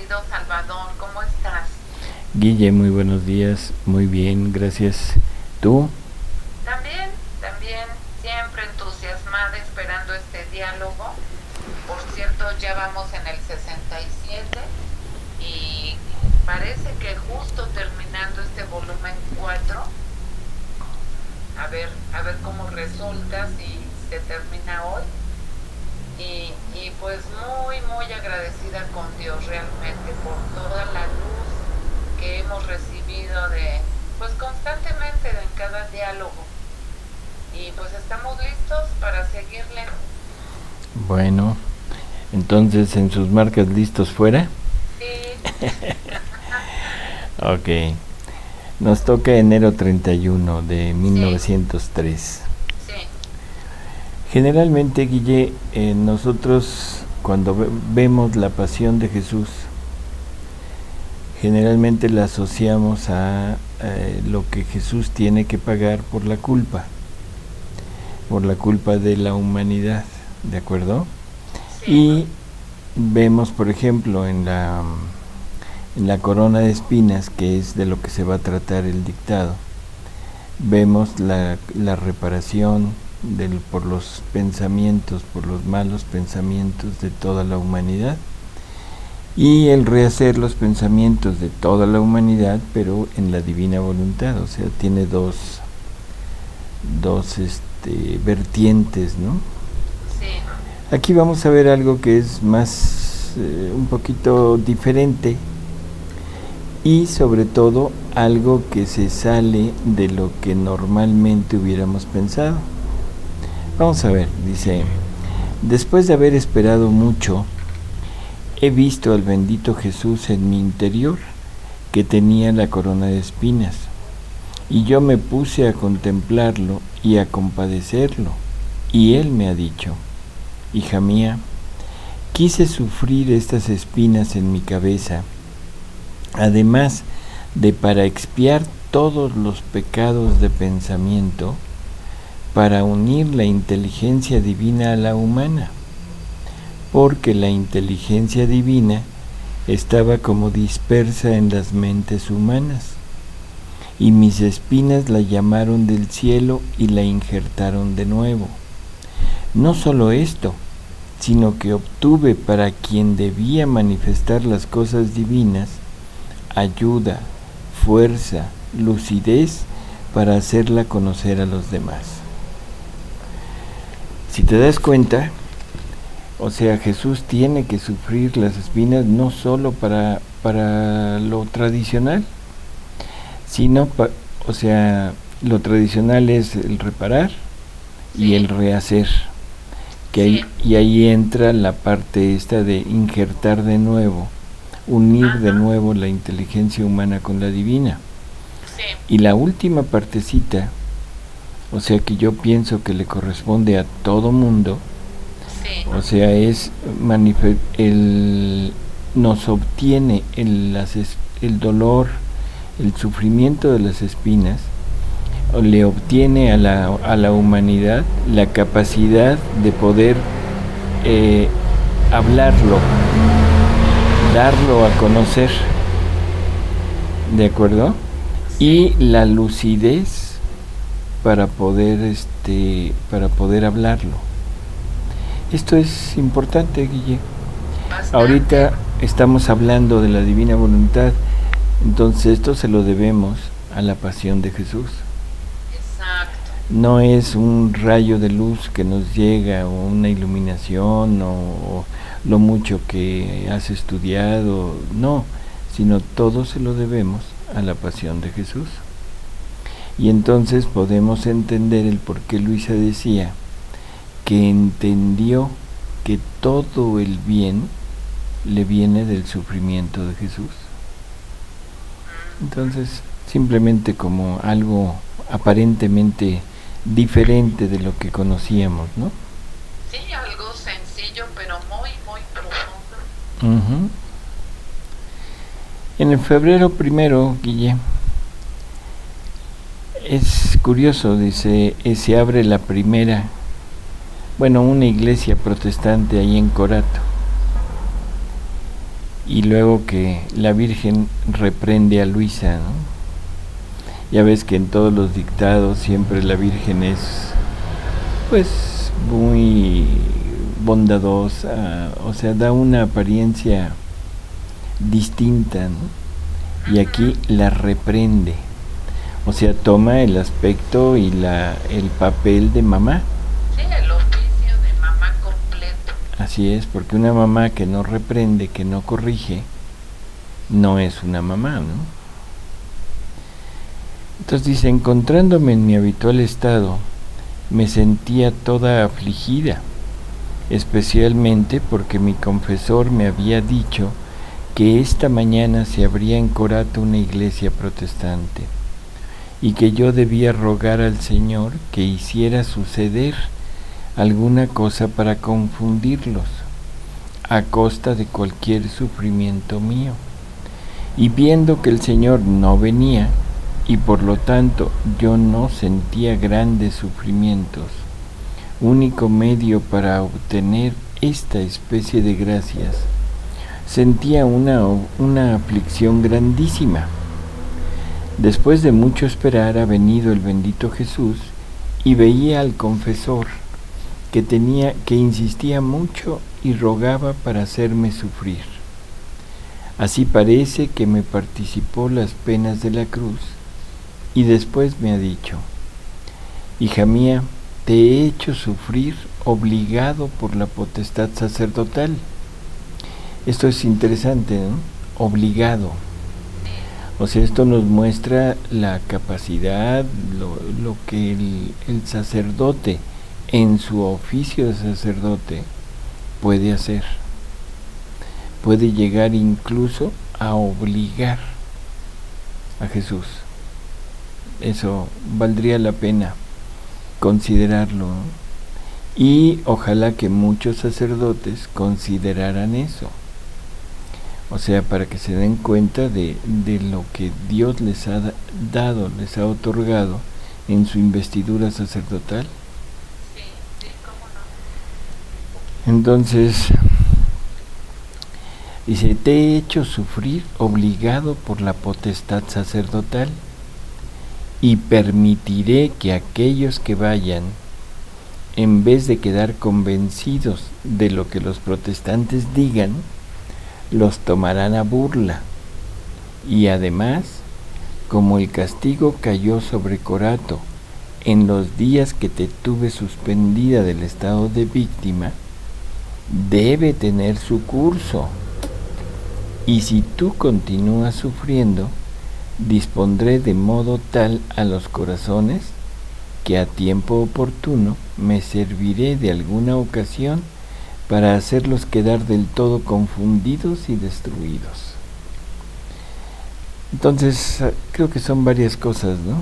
querido Salvador, ¿cómo estás? Guille, muy buenos días, muy bien, gracias. ¿Tú? También, siempre entusiasmada esperando este diálogo. Por cierto, ya vamos en el 67 y parece que justo terminando este volumen 4, a ver cómo resulta si se termina hoy. Y pues muy agradecida con Dios realmente por toda la luz que hemos recibido pues constantemente en cada diálogo. Y pues estamos listos para seguirle. Bueno, entonces en sus marcas listos fuera. Sí. Ok, nos toca enero 31 de Sí. 1903. Sí. Generalmente, Guille, nosotros cuando vemos la pasión de Jesús, generalmente la asociamos a lo que Jesús tiene que pagar por la culpa de la humanidad, ¿de acuerdo? Sí. Y vemos, por ejemplo, en la corona de espinas, que es de lo que se va a tratar el dictado, vemos la reparación por los pensamientos, por los malos pensamientos de toda la humanidad, y el rehacer los pensamientos de toda la humanidad, pero en la divina voluntad. O sea, tiene dos vertientes, ¿no? Sí. Aquí vamos a ver algo que es más un poquito diferente, y sobre todo algo que se sale de lo que normalmente hubiéramos pensado. Vamos a ver, dice: después de haber esperado mucho, he visto al bendito Jesús en mi interior, que tenía la corona de espinas, y yo me puse a contemplarlo y a compadecerlo, y él me ha dicho: hija mía, quise sufrir estas espinas en mi cabeza, además de para expiar todos los pecados de pensamiento, para unir la inteligencia divina a la humana, porque la inteligencia divina estaba como dispersa en las mentes humanas, y mis espinas la llamaron del cielo y la injertaron de nuevo. No solo esto, sino que obtuve para quien debía manifestar las cosas divinas ayuda, fuerza, lucidez para hacerla conocer a los demás. Si te das cuenta, o sea, Jesús tiene que sufrir las espinas no solo para lo tradicional, sino, o sea, lo tradicional es el reparar y el rehacer. Y ahí entra la parte esta de injertar de nuevo, unir de nuevo la inteligencia humana con la divina. Sí. Y la última partecita, o sea, que yo pienso que le corresponde a todo mundo, Sí. o sea, es nos obtiene el dolor, el sufrimiento de las espinas, o le obtiene a la humanidad la capacidad de poder hablarlo, darlo a conocer, ¿de acuerdo? Y la lucidez para poder hablarlo. Esto es importante, Guille. Bastante. Ahorita estamos hablando de la divina voluntad, entonces esto se lo debemos a la pasión de Jesús. Exacto. No es un rayo de luz que nos llega, o una iluminación, o lo mucho que has estudiado, no, sino todo se lo debemos a la pasión de Jesús. Y entonces podemos entender el por qué Luisa decía que entendió que todo el bien le viene del sufrimiento de Jesús. Entonces, simplemente como algo aparentemente diferente de lo que conocíamos, ¿no? Sí, algo sencillo, pero muy profundo. En el febrero 1, Guille, es curioso, dice, se abre la primera, una iglesia protestante ahí en Corato. y luego que la Virgen reprende a Luisa, ¿no? Ya ves que en todos los dictados siempre la Virgen es pues muy bondadosa, o sea, da una apariencia distinta, ¿no? Y aquí la reprende, o sea, toma el aspecto y el papel de mamá. Sí, el oficio de mamá completo. Así es, porque una mamá que no reprende, que no corrige, no es una mamá, ¿no? Entonces dice, encontrándome en mi habitual estado, me sentía toda afligida, especialmente porque mi confesor me había dicho que esta mañana se abría en Corato una iglesia protestante y que yo debía rogar al Señor que hiciera suceder alguna cosa para confundirlos, a costa de cualquier sufrimiento mío. Y viendo que el Señor no venía, y por lo tanto yo no sentía grandes sufrimientos, único medio para obtener esta especie de gracias, sentía una aflicción grandísima. Después de mucho esperar ha venido el bendito Jesús y veía al confesor que insistía mucho y rogaba para hacerme sufrir. Así parece que me participó las penas de la cruz y después me ha dicho, hija mía, te he hecho sufrir obligado por la potestad sacerdotal. Esto es interesante, ¿no? Obligado. O sea, esto nos muestra la capacidad, lo que el sacerdote en su oficio de sacerdote puede hacer. Puede llegar incluso a obligar a Jesús. Eso valdría la pena considerarlo, ¿no? Y ojalá que muchos sacerdotes consideraran eso. O sea, para que se den cuenta de lo que Dios les ha dado, les ha otorgado en su investidura sacerdotal. Sí, cómo no. Entonces, dice, te he hecho sufrir obligado por la potestad sacerdotal y permitiré que aquellos que vayan, en vez de quedar convencidos de lo que los protestantes digan, los tomarán a burla. Y además, como el castigo cayó sobre Corato en los días que te tuve suspendida del estado de víctima, debe tener su curso. Y si tú continúas sufriendo, dispondré de modo tal a los corazones que a tiempo oportuno me serviré de alguna ocasión para hacerlos quedar del todo confundidos y destruidos. Entonces, creo que son varias cosas, ¿no?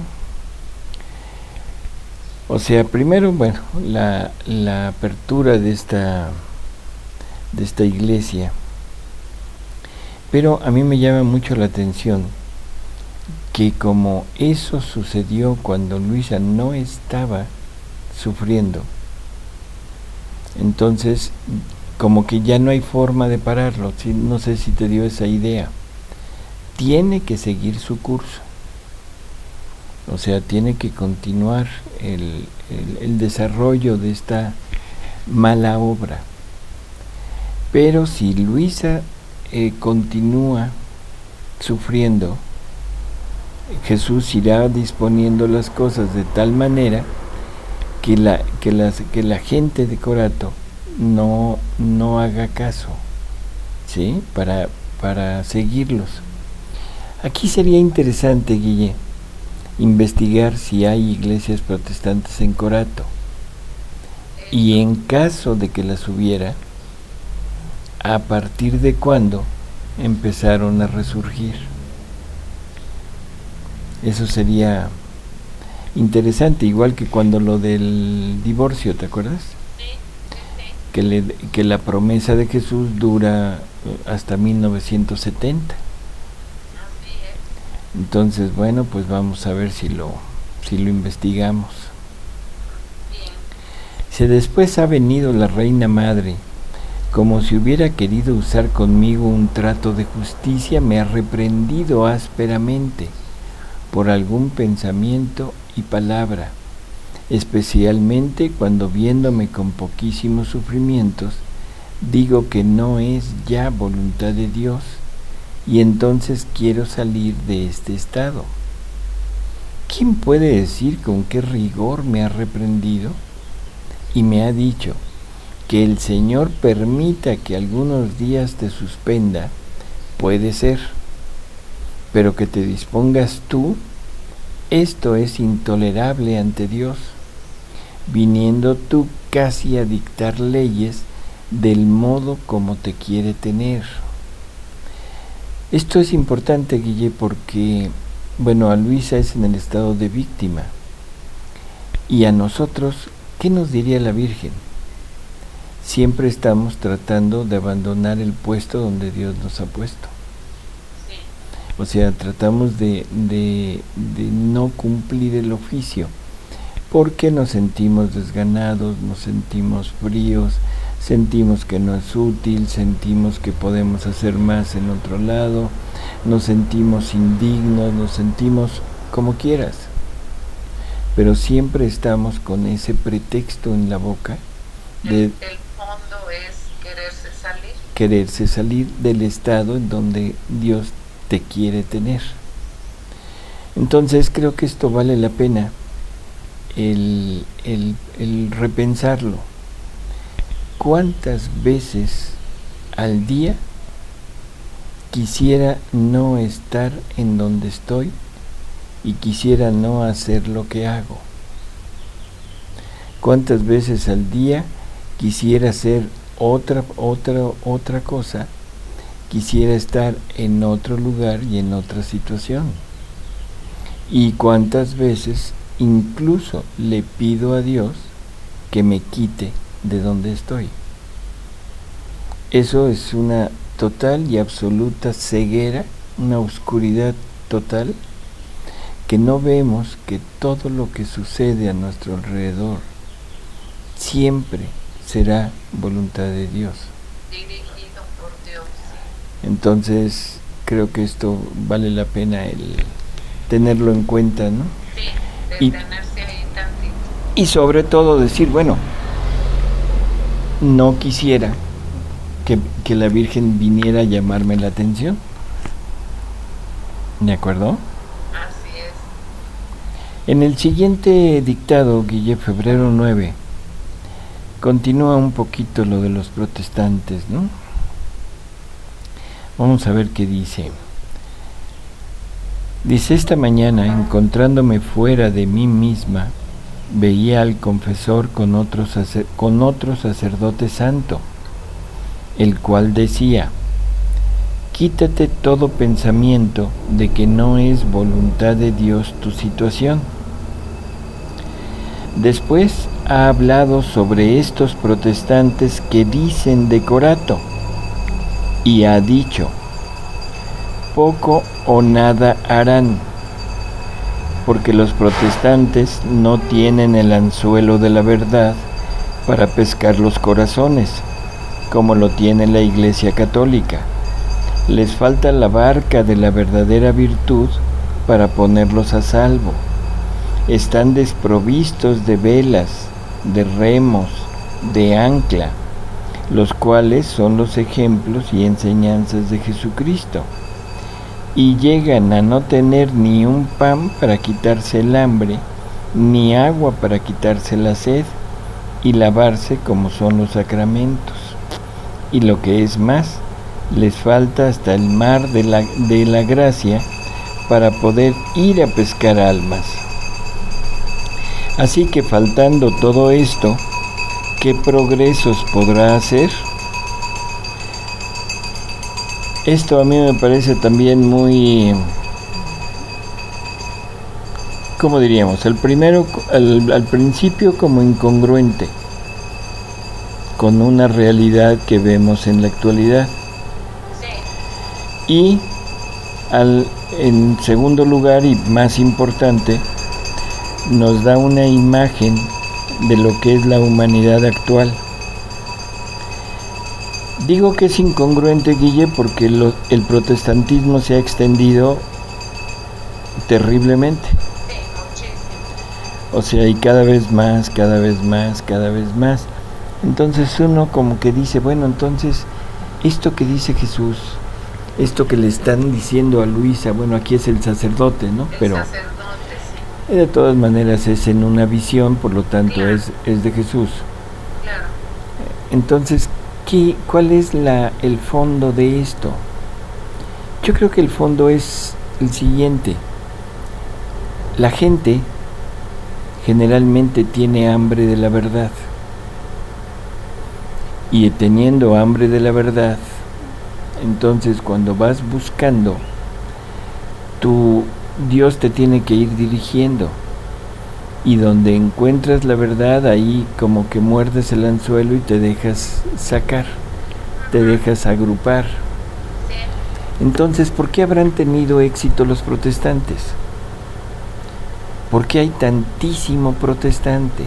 O sea, primero, bueno, la apertura de esta iglesia. Pero a mí me llama mucho la atención que como eso sucedió cuando Luisa no estaba sufriendo, entonces como que ya no hay forma de pararlo. ¿Sí? No sé si te dio esa idea. Tiene que seguir su curso. O sea, tiene que continuar el desarrollo de esta mala obra. Pero si Luisa continúa sufriendo, Jesús irá disponiendo las cosas de tal manera que la gente de Corato no haga caso, ¿sí? Para seguirlos. Aquí sería interesante, Guille, investigar si hay iglesias protestantes en Corato. Y en caso de que las hubiera, ¿a partir de cuándo empezaron a resurgir? Eso sería interesante, igual que cuando lo del divorcio, ¿te acuerdas? Sí. Que la promesa de Jesús dura hasta 1970. Así es. Entonces, bueno, pues vamos a ver si lo investigamos. Bien. Si después ha venido la Reina Madre, como si hubiera querido usar conmigo un trato de justicia, me ha reprendido ásperamente por algún pensamiento y palabra, especialmente cuando viéndome con poquísimos sufrimientos, digo que no es ya voluntad de Dios y entonces quiero salir de este estado. ¿Quién puede decir con qué rigor me ha reprendido? Y me ha dicho que el Señor permita que algunos días te suspenda, puede ser, pero que te dispongas tú, esto es intolerable ante Dios, viniendo tú casi a dictar leyes del modo como te quiere tener. Esto es importante, Guille, porque, a Luisa es en el estado de víctima. Y a nosotros, ¿qué nos diría la Virgen? Siempre estamos tratando de abandonar el puesto donde Dios nos ha puesto. O sea, tratamos de no cumplir el oficio, porque nos sentimos desganados, nos sentimos fríos, sentimos que no es útil, sentimos que podemos hacer más en otro lado, nos sentimos indignos, nos sentimos como quieras. Pero siempre estamos con ese pretexto en la boca de... El fondo es quererse salir del estado en donde Dios te quiere tener. Entonces creo que esto vale la pena el repensarlo. ¿Cuántas veces al día quisiera no estar en donde estoy y quisiera no hacer lo que hago? ¿Cuántas veces al día quisiera hacer otra cosa? Quisiera estar en otro lugar y en otra situación. ¿Y cuántas veces incluso le pido a Dios que me quite de donde estoy? Eso es una total y absoluta ceguera, una oscuridad total, que no vemos que todo lo que sucede a nuestro alrededor siempre será voluntad de Dios. Dirigido por Dios. Entonces creo que esto vale la pena el tenerlo en cuenta, ¿no? Sí, detenerse ahí tantito. Y sobre todo decir, no quisiera que la Virgen viniera a llamarme la atención. ¿De acuerdo? Así es. En el siguiente dictado, Guille, febrero 9, continúa un poquito lo de los protestantes, ¿no? Vamos a ver qué dice. Dice: esta mañana, encontrándome fuera de mí misma, veía al confesor con otro sacerdote santo, el cual decía: quítate todo pensamiento de que no es voluntad de Dios tu situación. Después ha hablado sobre estos protestantes que dicen decorato y ha dicho: poco o nada harán, porque los protestantes no tienen el anzuelo de la verdad para pescar los corazones, como lo tiene la Iglesia Católica. Les falta la barca de la verdadera virtud para ponerlos a salvo. Están desprovistos de velas, de remos, de ancla, los cuales son los ejemplos y enseñanzas de Jesucristo. Y llegan a no tener ni un pan para quitarse el hambre, ni agua para quitarse la sed, y lavarse como son los sacramentos. Y lo que es más, les falta hasta el mar de la gracia para poder ir a pescar almas. Así que faltando todo esto, ¿qué progresos podrá hacer? Esto a mí me parece también muy, ¿cómo diríamos? Al principio como incongruente con una realidad que vemos en la actualidad. Sí. Y en segundo lugar y más importante, nos da una imagen de lo que es la humanidad actual. Digo que es incongruente, Guille, porque el protestantismo se ha extendido terriblemente. Sí, muchísimo. O sea, y cada vez más, cada vez más, cada vez más. Entonces uno como que dice, bueno, entonces, esto que dice Jesús, esto que le están diciendo a Luisa, bueno, aquí es el sacerdote, ¿no? El Pero sacerdote, sí. de todas maneras es en una visión, por lo tanto Claro. es de Jesús. Claro. Entonces, ¿cuál es el fondo de esto? Yo creo que el fondo es el siguiente. La gente generalmente tiene hambre de la verdad. Y teniendo hambre de la verdad, entonces cuando vas buscando, Dios te tiene que ir dirigiendo. Y donde encuentras la verdad, ahí como que muerdes el anzuelo y te dejas sacar, te dejas agrupar. Sí. Entonces, ¿por qué habrán tenido éxito los protestantes? ¿Por qué hay tantísimo protestante?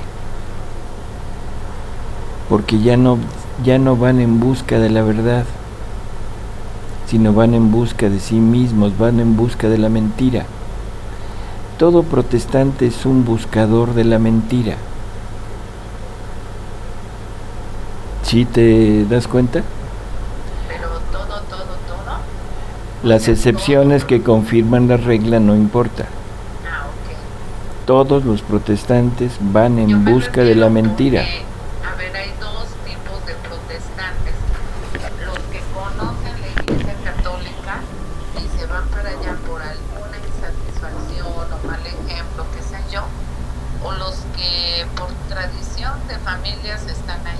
Porque ya no van en busca de la verdad, sino van en busca de sí mismos, van en busca de la mentira. Todo protestante es un buscador de la mentira. ¿Sí te das cuenta? Pero todo. Las excepciones que confirman la regla no importa. Ah, ok. Todos los protestantes van Yo en me busca de la refiero mentira. porque, a ver, hay dos tipos de protestantes. Los que conocen la Iglesia Católica y se van para allá por alguna insatisfacción o mal ejemplo, qué sé yo, o los que por tradición de familias están ahí.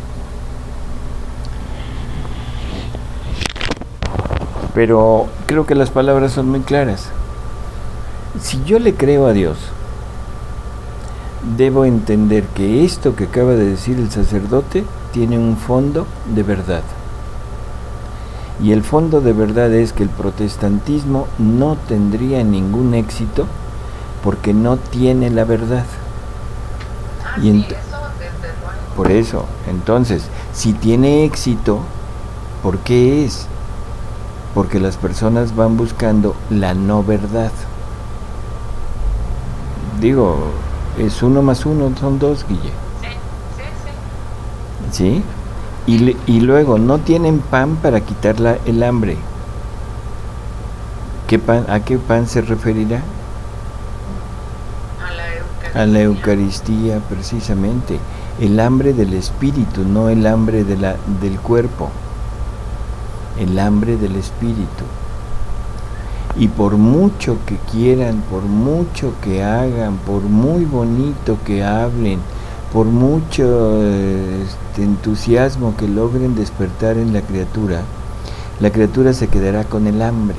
Pero creo que las palabras son muy claras. Si yo le creo a Dios, debo entender que esto que acaba de decir el sacerdote tiene un fondo de verdad. Y el fondo de verdad es que el protestantismo no tendría ningún éxito porque no tiene la verdad. Ah, Y sí, eso desde luego. por eso, entonces, si tiene éxito, ¿por qué es? Porque las personas van buscando la no verdad. Digo, es 1 más 1, son 2, Guille. Sí. ¿Sí? Y luego, no tienen pan para quitar el hambre. ¿A qué pan se referirá? A la Eucaristía. A la Eucaristía, precisamente. El hambre del espíritu, no el hambre del cuerpo. El hambre del espíritu. Y por mucho que quieran, por mucho que hagan, por muy bonito que hablen, por mucho entusiasmo que logren despertar en la criatura se quedará con el hambre.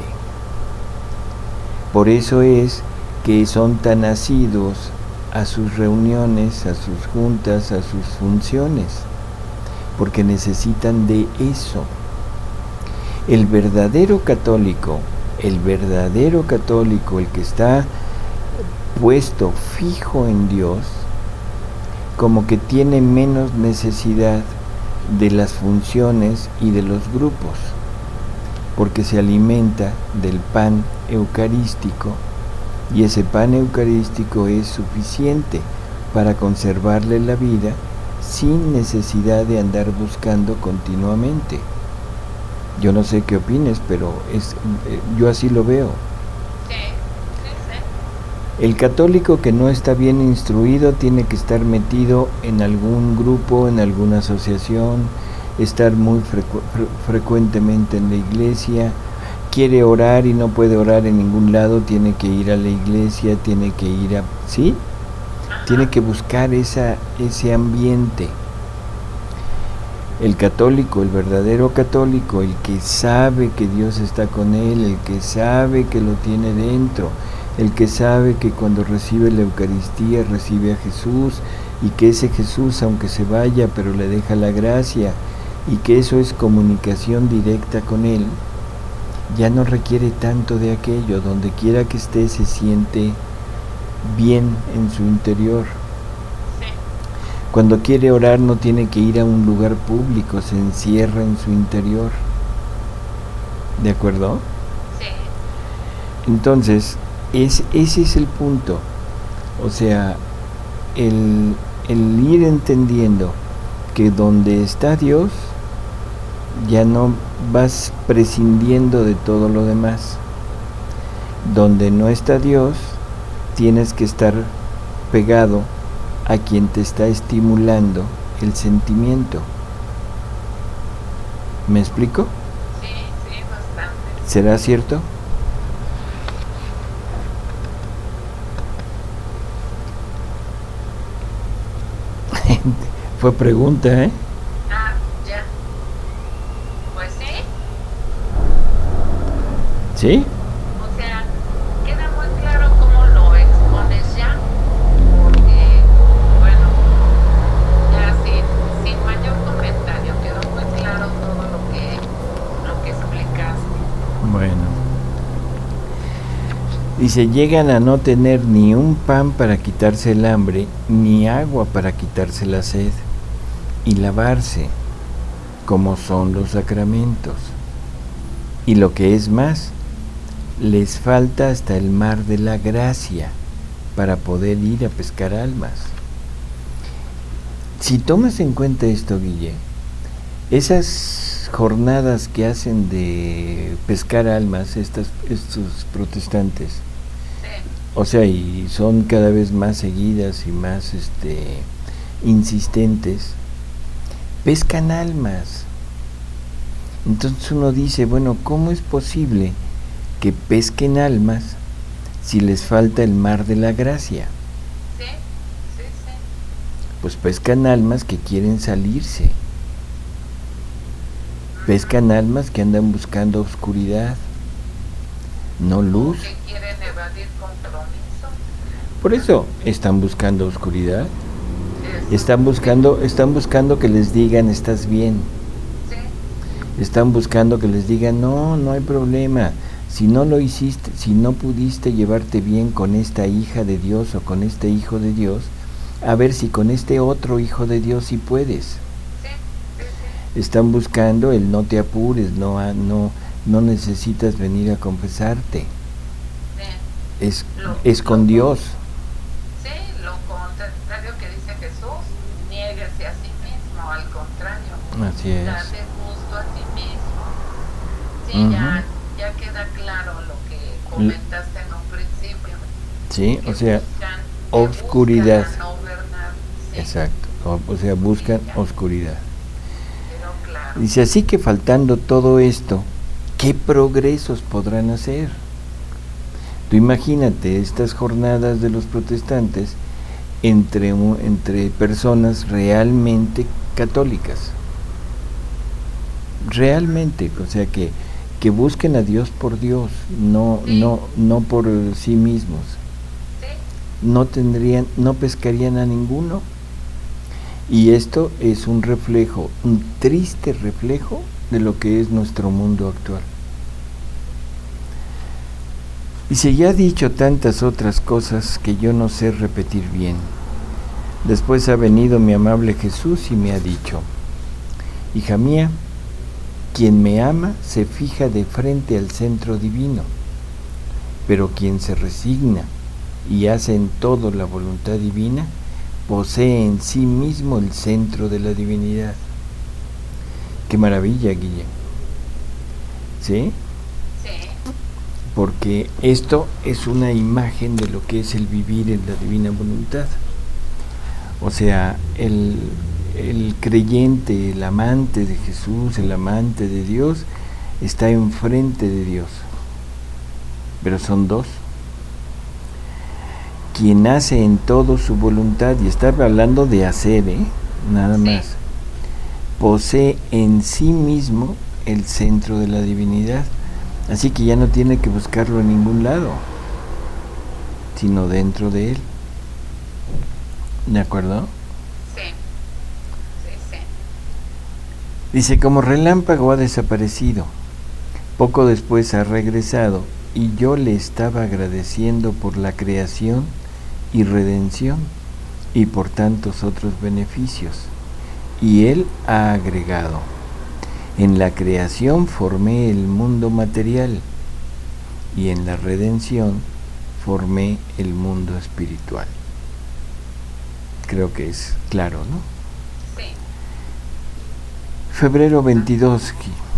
Por eso es que son tan asiduos a sus reuniones, a sus juntas, a sus funciones, porque necesitan de eso. El verdadero católico, el que está puesto fijo en Dios, como que tiene menos necesidad de las funciones y de los grupos, porque se alimenta del pan eucarístico, y ese pan eucarístico es suficiente para conservarle la vida sin necesidad de andar buscando continuamente. Yo no sé qué opines, pero yo así lo veo. Sí. El católico que no está bien instruido tiene que estar metido en algún grupo, en alguna asociación, estar muy frecuentemente en la iglesia. Quiere orar y no puede orar en ningún lado, tiene que ir a la iglesia, tiene que ir a... ¿Sí? Tiene que buscar ese ambiente. El católico, el verdadero católico, el que sabe que Dios está con él, el que sabe que lo tiene dentro, el que sabe que cuando recibe la Eucaristía recibe a Jesús, y que ese Jesús, aunque se vaya, pero le deja la gracia, y que eso es comunicación directa con él, ya no requiere tanto de aquello. Donde quiera que esté se siente bien en su interior. Sí. Cuando quiere orar no tiene que ir a un lugar público, se encierra en su interior. ¿De acuerdo? Sí. Entonces, ese es el punto. O sea, el ir entendiendo que donde está Dios, ya no vas prescindiendo de todo lo demás. Donde no está Dios, tienes que estar pegado a quien te está estimulando el sentimiento. ¿Me explico? Sí, bastante. ¿Será cierto? Fue pregunta, ¿eh? Ah, ya. Pues sí. ¿Sí? O sea, queda muy claro cómo lo expones ya, porque, bueno, ya sin mayor comentario, quedó muy claro todo lo que explicaste. Bueno. Dice, llegan a no tener ni un pan para quitarse el hambre, ni agua para quitarse la sed, y lavarse, como son los sacramentos. Y lo que es más, les falta hasta el mar de la gracia para poder ir a pescar almas. Si tomas en cuenta esto, Guille, esas jornadas que hacen de pescar almas estos protestantes, o sea, y son cada vez más seguidas y más insistentes, pescan almas. Entonces uno dice, bueno, ¿cómo es posible que pesquen almas si les falta el mar de la gracia? Sí. Pues pescan almas que quieren salirse. Pescan almas que andan buscando oscuridad, no luz. Que quieren evadir compromiso. Por eso están buscando oscuridad. Están buscando que les digan estás bien. Sí. Están buscando que les digan no hay problema. Si no lo hiciste, si no pudiste llevarte bien con esta hija de Dios o con este hijo de Dios, a ver si con este otro hijo de Dios sí puedes. Están buscando el no te apures, no necesitas venir a confesarte. Es con Dios. Sí, lo contrario que dice Jesús, niéguese a sí mismo, al contrario. Así es. Date gusto a sí mismo. Sí, ya queda claro lo que comentaste en un principio. Sí, o sea, oscuridad. No ver nada. Sí. Exacto, o sea, buscan oscuridad. Claro. Dice, así que faltando todo esto, ¿qué progresos podrán hacer? Tú imagínate estas jornadas de los protestantes entre personas realmente católicas. Realmente, o sea, que busquen a Dios por Dios, no por sí mismos. No pescarían a ninguno. Y esto es un reflejo, un triste reflejo de lo que es nuestro mundo actual. Y se ya ha dicho tantas otras cosas que yo no sé repetir bien. Después ha venido mi amable Jesús y me ha dicho, hija mía, quien me ama se fija de frente al centro divino, pero quien se resigna y hace en todo la voluntad divina, posee en sí mismo el centro de la divinidad. Qué maravilla, Guille. ¿Sí? Sí. Porque esto es una imagen de lo que es el vivir en la divina voluntad. O sea, el creyente, el amante de Jesús, el amante de Dios, está enfrente de Dios. Pero son dos. Quien hace en todo su voluntad, y está hablando de hacer, nada más, posee en sí mismo el centro de la divinidad, así que ya no tiene que buscarlo en ningún lado, sino dentro de él. ¿De acuerdo? Sí. Dice, como relámpago ha desaparecido, poco después ha regresado, y yo le estaba agradeciendo por la creación y redención y por tantos otros beneficios. Y él ha agregado: en la creación formé el mundo material y en la redención formé el mundo espiritual. Creo que es claro, ¿no? Sí. Febrero 22.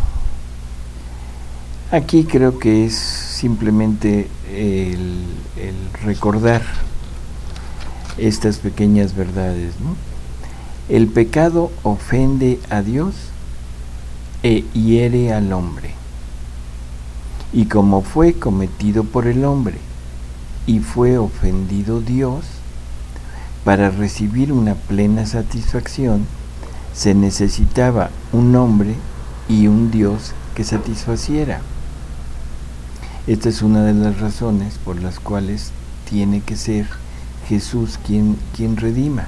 Aquí creo que es simplemente el recordar estas pequeñas verdades, ¿no? El pecado ofende a Dios e hiere al hombre. Y como fue cometido por el hombre y fue ofendido Dios, para recibir una plena satisfacción se necesitaba un hombre y un Dios que satisfaciera. Esta es una de las razones por las cuales tiene que ser Jesús quien redima.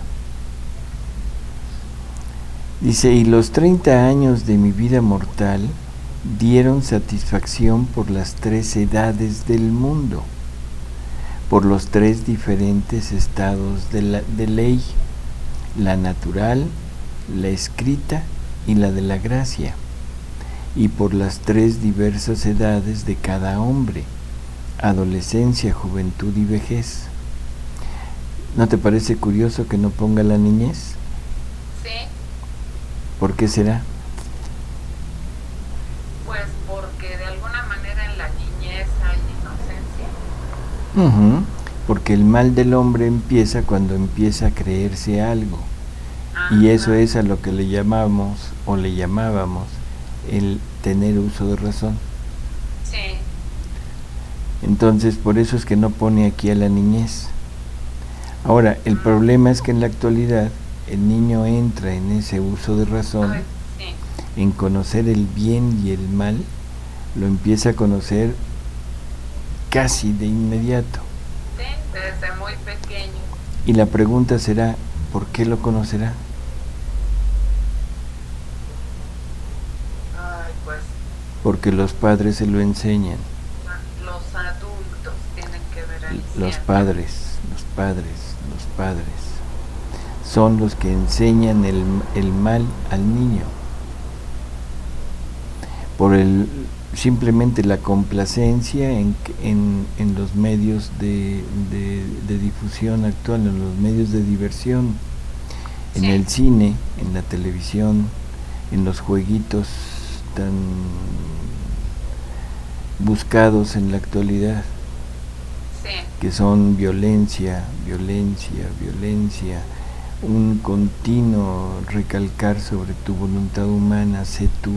Dice: y los 30 años de mi vida mortal dieron satisfacción por las 3 edades del mundo, por los 3 diferentes estados de ley, la natural, la escrita y la de la gracia, y por las 3 diversas edades de cada hombre, adolescencia, juventud y vejez. ¿No te parece curioso que no ponga la niñez? Sí. ¿Por qué será? Pues porque de alguna manera en la niñez hay inocencia. Porque el mal del hombre empieza cuando empieza a creerse algo. Y eso es a lo que le llamamos o le llamábamos el tener uso de razón. Sí. Entonces, por eso es que no pone aquí a la niñez. Ahora, el problema es que en la actualidad el niño entra en ese uso de razón, en conocer el bien y el mal, lo empieza a conocer casi de inmediato. Sí, desde muy pequeño. Y la pregunta será: ¿por qué lo conocerá? Pues porque los padres se lo enseñan. Los adultos tienen que ver ahí. Los padres son los que enseñan el mal al niño. Por simplemente la complacencia en los medios de difusión actual, en los medios de diversión, en el cine, en la televisión, en los jueguitos tan buscados en la actualidad, que son violencia, un continuo recalcar sobre tu voluntad humana: sé tú.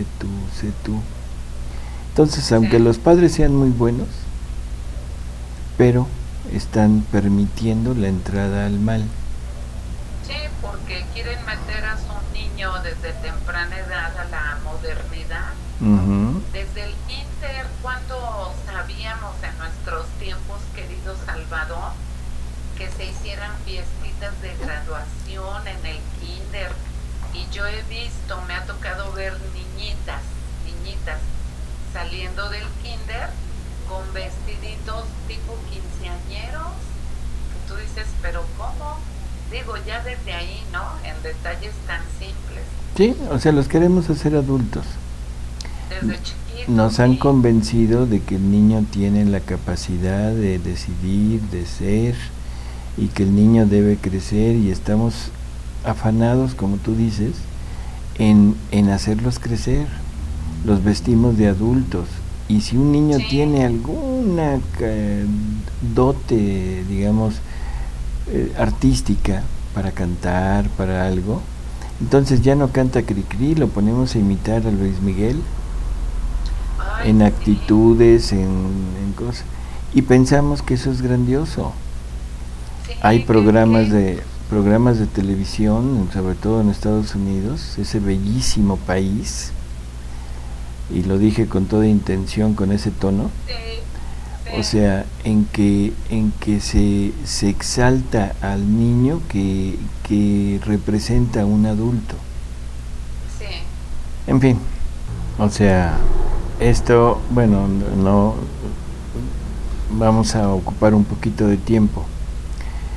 Entonces, aunque los padres sean muy buenos, pero están permitiendo la entrada al mal. Sí, porque quieren meter a su niño desde temprana edad a la modernidad. Desde el kinder, ¿cuánto sabíamos en nuestros tiempos, querido Salvador, que se hicieran fiestitas de graduación en el kinder? Y yo he visto, me ha tocado ver niñitas saliendo del kinder con vestiditos tipo quinceañeros, que tú dices, pero ¿cómo? Digo, ya desde ahí, ¿no? En detalles tan simples. Sí, o sea, los queremos hacer adultos. Desde chiquitos. Nos han convencido de que el niño tiene la capacidad de decidir, de ser, y que el niño debe crecer, y estamos afanados, como tú dices, en hacerlos crecer. Los vestimos de adultos, y si un niño tiene alguna dote, digamos, artística para cantar, para algo, entonces ya no canta Cricri, lo ponemos a imitar a Luis Miguel en actitudes, en cosas, y pensamos que eso es grandioso. Hay programas de televisión, sobre todo en Estados Unidos, ese bellísimo país, y lo dije con toda intención, con ese tono, o sea, en que se exalta al niño que representa a un adulto. En fin, o sea, esto, bueno, no vamos a ocupar un poquito de tiempo,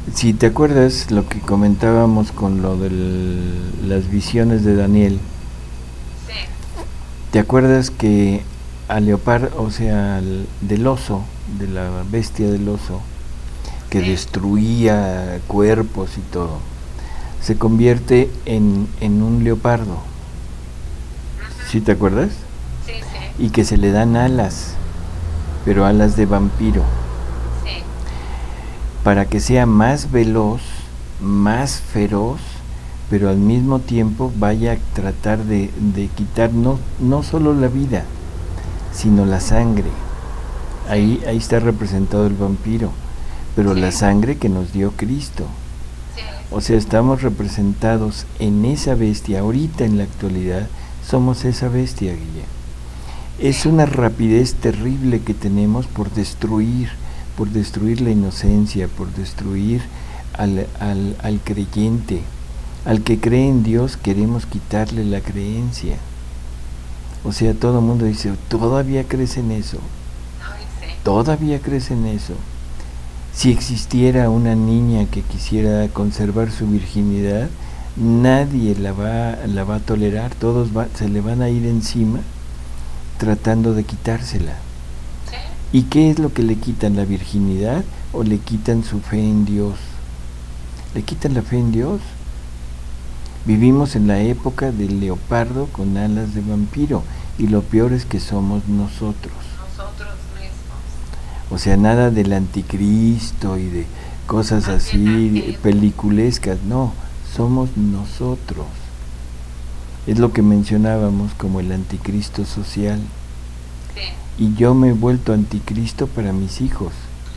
Si te acuerdas lo que comentábamos con lo de las visiones de Daniel, Sí, ¿te acuerdas que al leopardo, o sea, del oso, de la bestia del oso, que sí, destruía cuerpos y todo, se convierte en un leopardo? ujú, ¿Sí te acuerdas? sí, sí, Y que se le dan alas, pero alas de vampiro, sí, para que sea más veloz, más feroz, pero al mismo tiempo vaya a tratar de quitar no solo la vida, sino la sangre. sí, Ahí está representado el vampiro, pero la sí, sangre que nos dio Cristo. sí, O sea, estamos representados en esa bestia. Ahorita en la actualidad somos esa bestia, Guille. Es sí, una rapidez terrible que tenemos por destruir la inocencia, por destruir al creyente. Al que cree en Dios queremos quitarle la creencia. O sea, todo el mundo dice, ¿todavía crees en eso? ay, sí, ¿Todavía crees en eso? Si existiera una niña que quisiera conservar su virginidad, nadie la va a tolerar, se le van a ir encima tratando de quitársela. sí, ¿Y qué es lo que le quitan? ¿La virginidad o le quitan su fe en Dios? ¿Le quitan la fe en Dios? Vivimos en la época del leopardo con alas de vampiro y lo peor es que somos nosotros. nosotros mismos. O sea, nada del anticristo y de cosas También así aquí, peliculescas, no, somos nosotros. Es lo que mencionábamos como el anticristo social. sí, Y yo me he vuelto anticristo para mis hijos.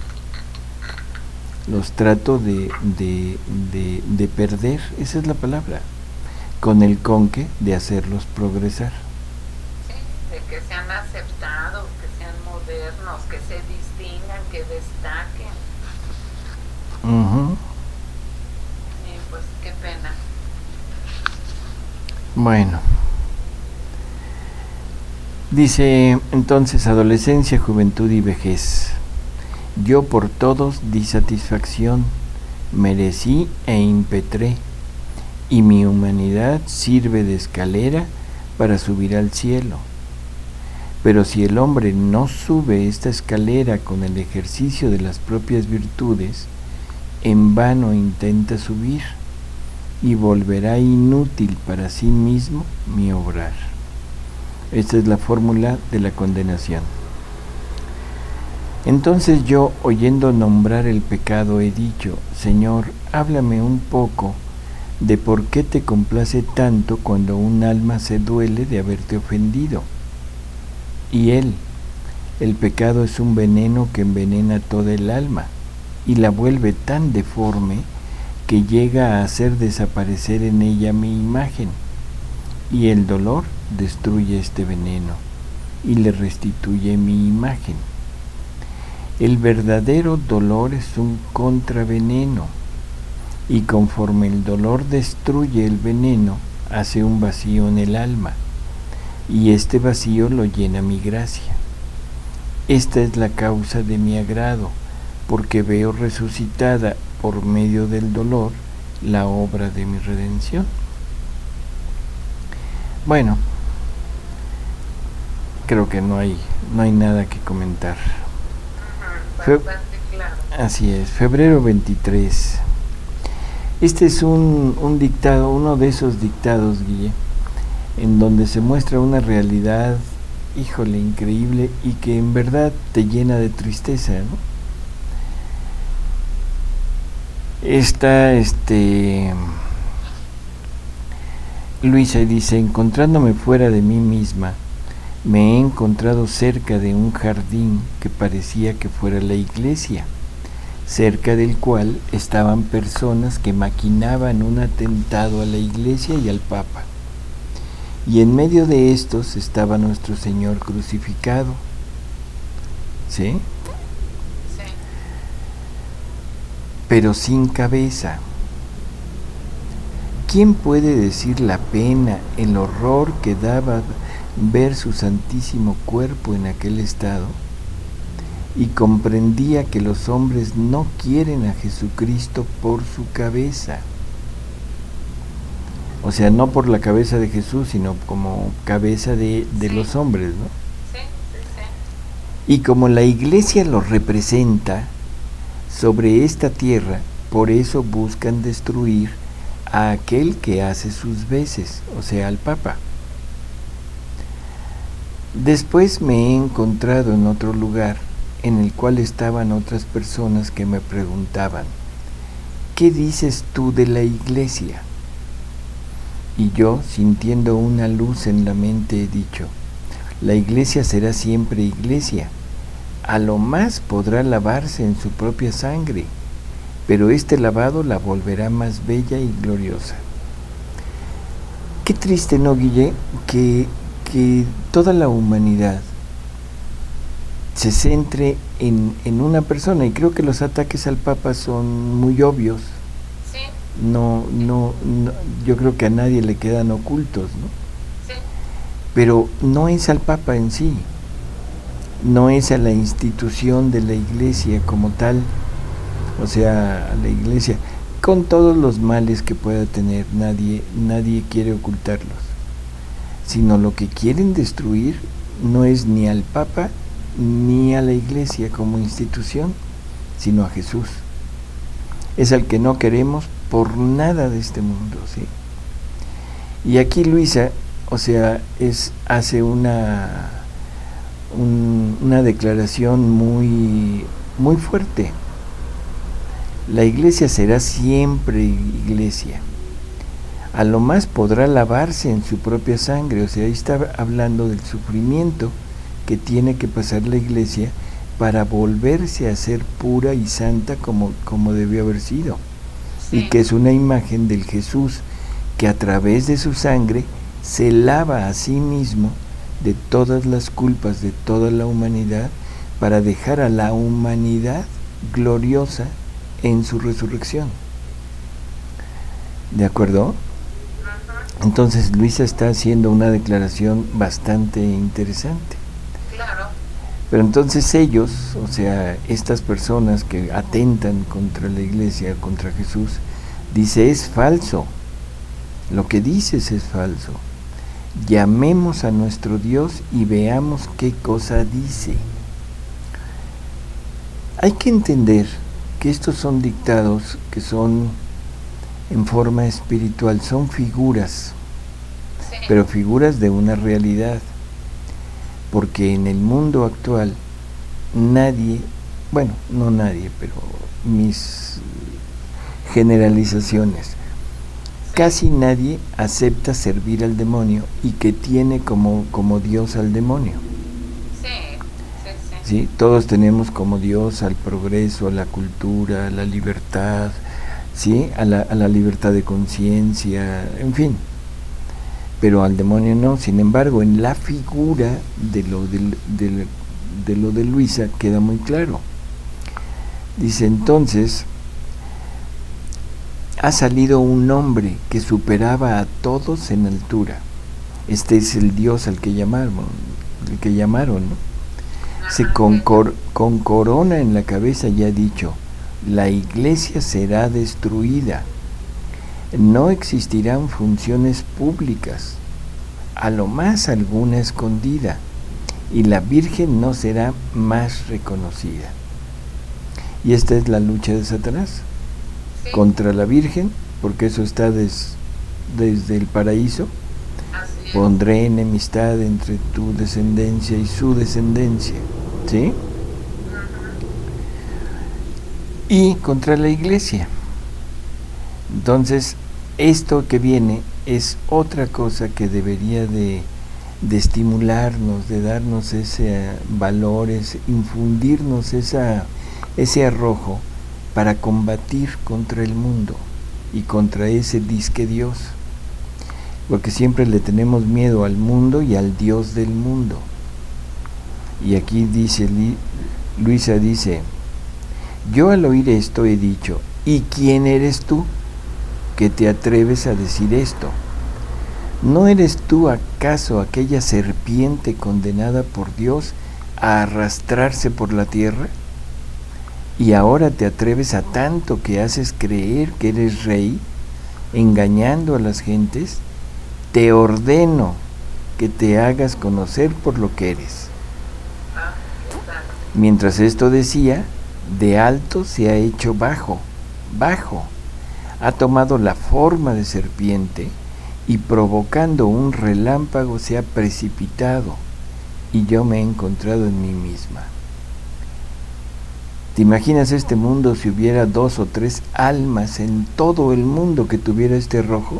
Los trato de perder, esa es la palabra, con el conque de hacerlos progresar. sí, de que sean aceptados, que sean modernos, que se distingan, que destaquen. Ujú. Y pues qué pena. Bueno, dice entonces adolescencia, juventud y vejez. Yo por todos di satisfacción, merecí e impetré, y mi humanidad sirve de escalera para subir al cielo. Pero si el hombre no sube esta escalera con el ejercicio de las propias virtudes, en vano intenta subir y volverá inútil para sí mismo mi obrar. Esta es la fórmula de la condenación. Entonces yo, oyendo nombrar el pecado, he dicho, Señor, háblame un poco de por qué te complace tanto cuando un alma se duele de haberte ofendido. Y él, el pecado es un veneno que envenena toda el alma y la vuelve tan deforme que llega a hacer desaparecer en ella mi imagen. Y el dolor destruye este veneno y le restituye mi imagen. El verdadero dolor es un contraveneno, y conforme el dolor destruye el veneno, hace un vacío en el alma, y este vacío lo llena mi gracia. Esta es la causa de mi agrado, porque veo resucitada por medio del dolor la obra de mi redención. Bueno, creo que no hay nada que comentar. Bastante claro. Así es, febrero 23. Este es un dictado, uno de esos dictados, Guille, en donde se muestra una realidad, híjole, increíble y que en verdad te llena de tristeza, ¿no? Está Luisa dice, encontrándome fuera de mí misma, me he encontrado cerca de un jardín que parecía que fuera la iglesia, cerca del cual estaban personas que maquinaban un atentado a la iglesia y al Papa. Y en medio de estos estaba nuestro Señor crucificado. ¿Sí? Sí, Pero sin cabeza. ¿Quién puede decir la pena, el horror que daba ver su santísimo cuerpo en aquel estado? y comprendía que los hombres no quieren a Jesucristo por su cabeza. O sea, no por la cabeza de Jesús, sino como cabeza de los hombres, ¿no? Sí. Y como la iglesia los representa sobre esta tierra, por eso buscan destruir a aquel que hace sus veces, o sea, al Papa. Después me he encontrado en otro lugar en el cual estaban otras personas que me preguntaban, ¿qué dices tú de la iglesia? Y yo, sintiendo una luz en la mente, he dicho, la iglesia será siempre iglesia, a lo más podrá lavarse en su propia sangre, pero este lavado la volverá más bella y gloriosa. Qué triste, ¿no, Guille? Que toda la humanidad se centre en una persona, y creo que los ataques al Papa son muy obvios. Sí. No, yo creo que a nadie le quedan ocultos, ¿no? Sí. Pero no es al Papa en sí, no es a la institución de la iglesia como tal, o sea, a la iglesia, con todos los males que pueda tener, nadie quiere ocultarlos, sino lo que quieren destruir no es ni al Papa ni a la iglesia como institución, sino a Jesús. Es al que no queremos por nada de este mundo, ¿sí? Y aquí Luisa, o sea, hace una declaración muy fuerte. La iglesia será siempre iglesia. A lo más podrá lavarse en su propia sangre, o sea, ahí está hablando del sufrimiento que tiene que pasar la iglesia para volverse a ser pura y santa como debió haber sido. Sí. Y que es una imagen del Jesús que a través de su sangre se lava a sí mismo de todas las culpas de toda la humanidad para dejar a la humanidad gloriosa en su resurrección. ¿De acuerdo? Entonces Luisa está haciendo una declaración bastante interesante. Claro. Pero entonces ellos, o sea, estas personas que atentan contra la iglesia, contra Jesús, dice, es falso. Lo que dices es falso. Llamemos a nuestro Dios y veamos qué cosa dice. Hay que entender que estos son dictados que son en forma espiritual, son figuras, sí, pero figuras de una realidad, porque en el mundo actual nadie, bueno, no nadie, pero mis generalizaciones, casi nadie acepta servir al demonio y que tiene como Dios al demonio. ¿Sí? Todos tenemos como Dios al progreso, a la cultura, a la libertad, ¿sí? a la libertad de conciencia, en fin. Pero al demonio no. Sin embargo, en la figura de lo de Luisa queda muy claro. Dice entonces, ha salido un hombre que superaba a todos en altura. Este es el Dios al que llamaron, ¿no? Con corona en la cabeza ya ha dicho, la iglesia será destruida, no existirán funciones públicas, a lo más alguna escondida, y la Virgen no será más reconocida. Y esta es la lucha de Satanás, sí, contra la Virgen, porque eso está desde el paraíso. Pondré enemistad entre tu descendencia y su descendencia, ¿sí? Y contra la iglesia. Entonces, esto que viene es otra cosa que debería de estimularnos, de darnos ese valores, infundirnos ese arrojo para combatir contra el mundo y contra ese disque Dios. Porque siempre le tenemos miedo al mundo y al Dios del mundo. Y aquí dice, Luisa dice, yo al oír esto he dicho, ¿y quién eres tú que te atreves a decir esto? ¿No eres tú acaso aquella serpiente condenada por Dios a arrastrarse por la tierra, y ahora te atreves a tanto que haces creer que eres rey, engañando a las gentes. Te ordeno que te hagas conocer por lo que eres. Mientras esto decía, de alto se ha hecho bajo, ha tomado la forma de serpiente y provocando un relámpago se ha precipitado, y yo me he encontrado en mí misma. ¿Te imaginas este mundo si hubiera 2 o 3 almas en todo el mundo que tuviera este rojo?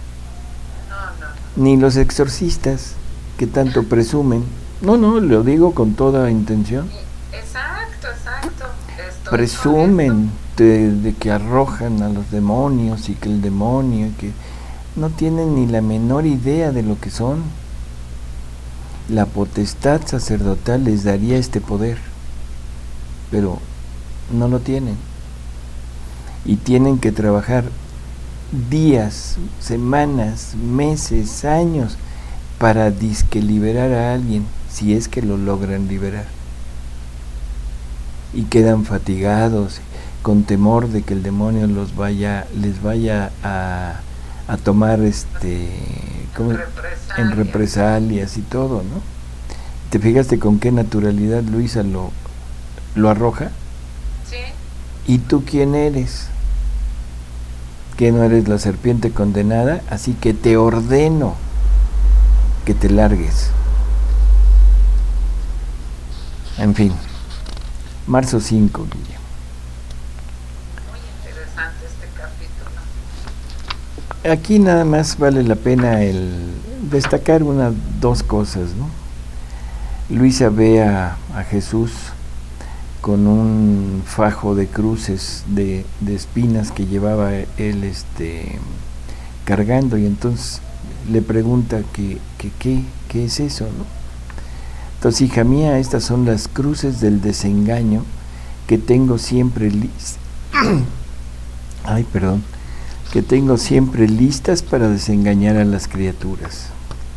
Ni los exorcistas que tanto presumen. No, lo digo con toda intención. Exacto. Presumen de que arrojan a los demonios y que el demonio, que no tienen ni la menor idea de lo que son. La potestad sacerdotal les daría este poder, pero no lo tienen. Y tienen que trabajar días, semanas, meses, años para disque liberar a alguien, si es que lo logran liberar. Y quedan fatigados, con temor de que el demonio les vaya a tomar en represalias y todo, ¿no? ¿Te fijaste con qué naturalidad Luisa lo arroja? Sí. ¿Y tú quién eres? Que no eres la serpiente condenada, así que te ordeno que te largues. En fin, marzo 5, Guille. Muy interesante este capítulo. Aquí nada más vale la pena el destacar dos cosas, ¿no? Luisa ve a Jesús con un fajo de cruces de espinas que llevaba él cargando, y entonces le pregunta qué es eso, ¿no? Entonces, hija mía, estas son las cruces del desengaño que tengo siempre listas para desengañar a las criaturas.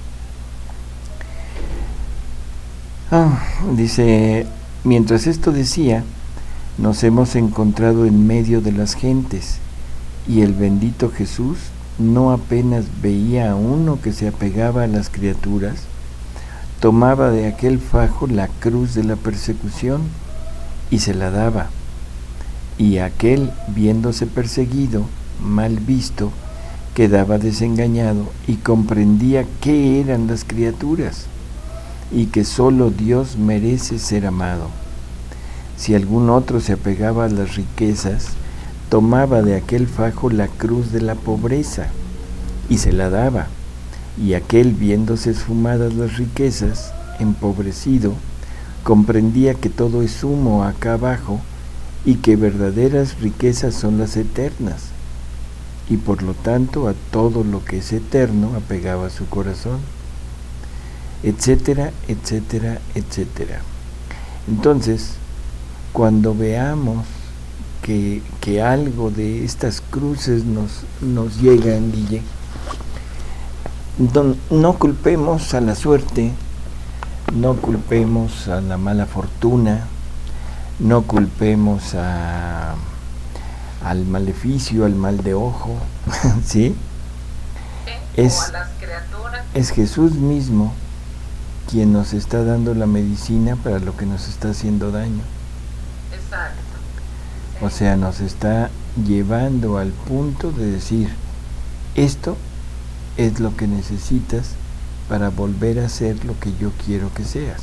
Dice, mientras esto decía, nos hemos encontrado en medio de las gentes, y el bendito Jesús no apenas veía a uno que se apegaba a las criaturas, tomaba de aquel fajo la cruz de la persecución y se la daba, y aquel, viéndose perseguido, mal visto, quedaba desengañado y comprendía qué eran las criaturas y que solo Dios merece ser amado. Si algún otro se apegaba a las riquezas, tomaba de aquel fajo la cruz de la pobreza y se la daba, y aquel, viéndose esfumadas las riquezas, empobrecido, comprendía que todo es humo acá abajo y que verdaderas riquezas son las eternas, y por lo tanto a todo lo que es eterno apegaba su corazón, etcétera, etcétera, etcétera. Entonces, cuando veamos que algo de estas cruces nos llegan, Guille, no culpemos a la suerte, no culpemos a la mala fortuna, no culpemos al maleficio, al mal de ojo, ¿sí? O a las criaturas. Es Jesús mismo quien nos está dando la medicina para lo que nos está haciendo daño. Exacto. Sí. O sea, nos está llevando al punto de decir, esto es lo que necesitas para volver a ser lo que yo quiero que seas.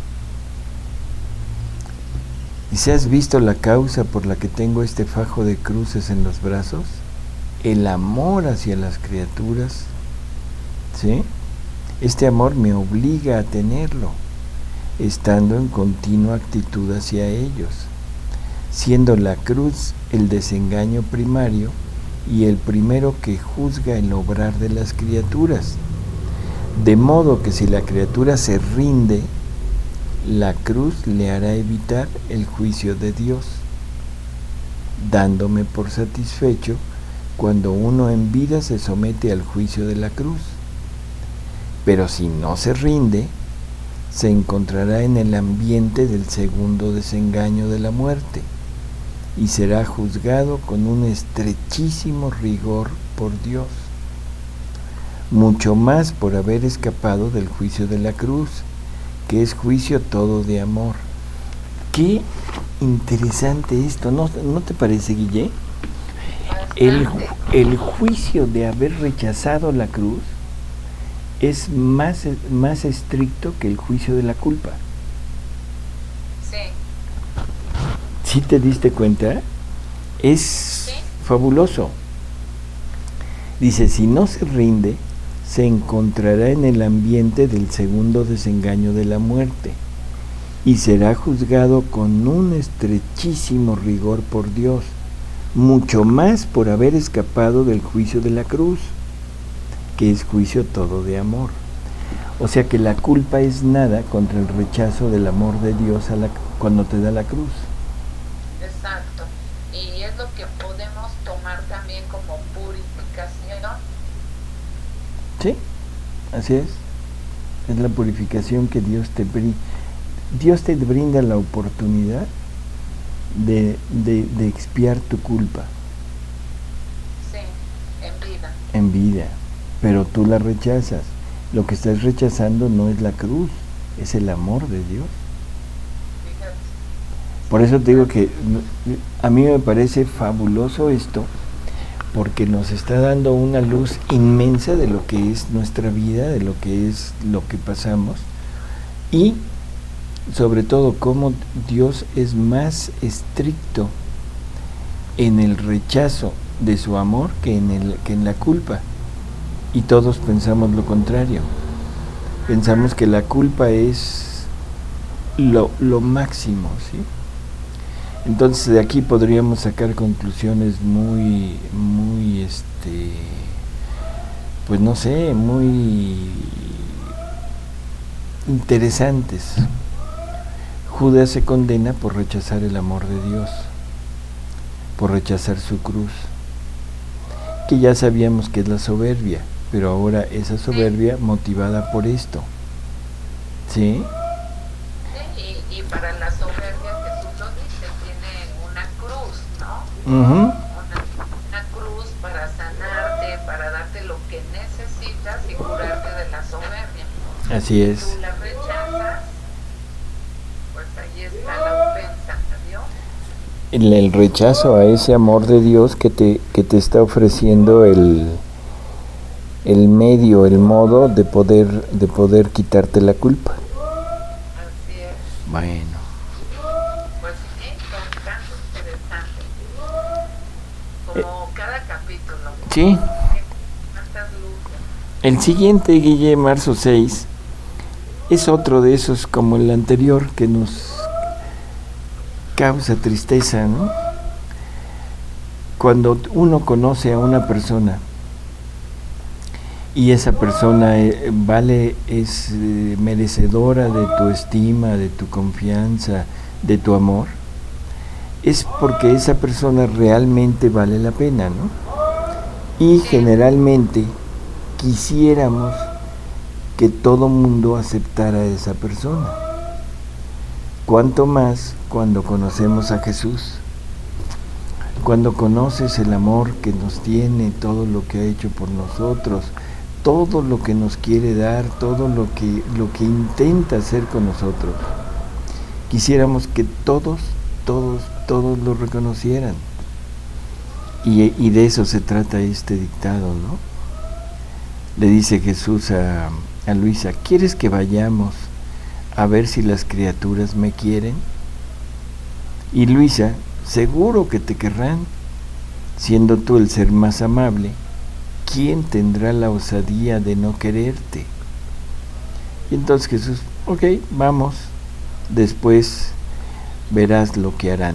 ¿Y si has visto la causa por la que tengo este fajo de cruces en los brazos? El amor hacia las criaturas, ¿sí? Este amor me obliga a tenerlo, estando en continua actitud hacia ellos, siendo la cruz el desengaño primario y el primero que juzga el obrar de las criaturas. De modo que si la criatura se rinde, la cruz le hará evitar el juicio de Dios, dándome por satisfecho cuando uno en vida se somete al juicio de la cruz. Pero si no se rinde, se encontrará en el ambiente del segundo desengaño de la muerte y será juzgado con un estrechísimo rigor por Dios, mucho más por haber escapado del juicio de la cruz, que es juicio todo de amor. Qué interesante esto, ¿no te parece, Guille? El juicio de haber rechazado la cruz es más estricto que el juicio de la culpa. Sí. ¿Sí te diste cuenta? Es ¿Sí? fabuloso. Dice, si no se rinde, se encontrará en el ambiente del segundo desengaño de la muerte y será juzgado con un estrechísimo rigor por Dios, mucho más por haber escapado del juicio de la cruz, que es juicio todo de amor. O sea que la culpa es nada contra el rechazo del amor de Dios cuando te da la cruz. Exacto. Y es lo que podemos tomar también como purificación, ¿no? Sí, así es. Es la purificación que Dios te brinda. Dios te brinda la oportunidad de expiar tu culpa. Sí, en vida. En vida, pero tú la rechazas. Lo que estás rechazando no es la cruz, es el amor de Dios. Fíjate. Por eso te digo que a mí me parece fabuloso esto, porque nos está dando una luz inmensa de lo que es nuestra vida, de lo que es lo que pasamos, y sobre todo cómo Dios es más estricto en el rechazo de su amor que en la culpa. Y todos pensamos lo contrario. Pensamos que la culpa es lo máximo, ¿sí? Entonces de aquí podríamos sacar conclusiones muy, pues no sé, muy interesantes. Judas se condena por rechazar el amor de Dios, por rechazar su cruz, que ya sabíamos que es la soberbia, pero ahora esa soberbia motivada por esto, ¿sí? Sí, y para la soberbia Jesús lo dice, tiene una cruz, ¿no? Uh-huh. Una cruz para sanarte, para darte lo que necesitas y curarte de la soberbia. Así es. Si tú la rechazas, pues ahí está la ofensa a Dios. El rechazo a ese amor de Dios que te está ofreciendo el medio, el modo de poder quitarte la culpa. Así es. Bueno. Pues sí, bastante interesante. Como cada capítulo. Sí. Tantas luces. El siguiente, Guille, marzo 6, es otro de esos como el anterior que nos causa tristeza, ¿no? Cuando uno conoce a una persona y esa persona es merecedora de tu estima, de tu confianza, de tu amor, es porque esa persona realmente vale la pena, ¿no? Y generalmente quisiéramos que todo mundo aceptara a esa persona. Cuanto más cuando conocemos a Jesús, cuando conoces el amor que nos tiene, todo lo que ha hecho por nosotros, todo lo que nos quiere dar, todo lo que intenta hacer con nosotros. Quisiéramos que todos lo reconocieran. Y de eso se trata este dictado, ¿no? Le dice Jesús a Luisa, ¿quieres que vayamos a ver si las criaturas me quieren? Y Luisa, seguro que te querrán, siendo tú el ser más amable. ¿Quién tendrá la osadía de no quererte? Y entonces Jesús, ok, vamos, después verás lo que harán.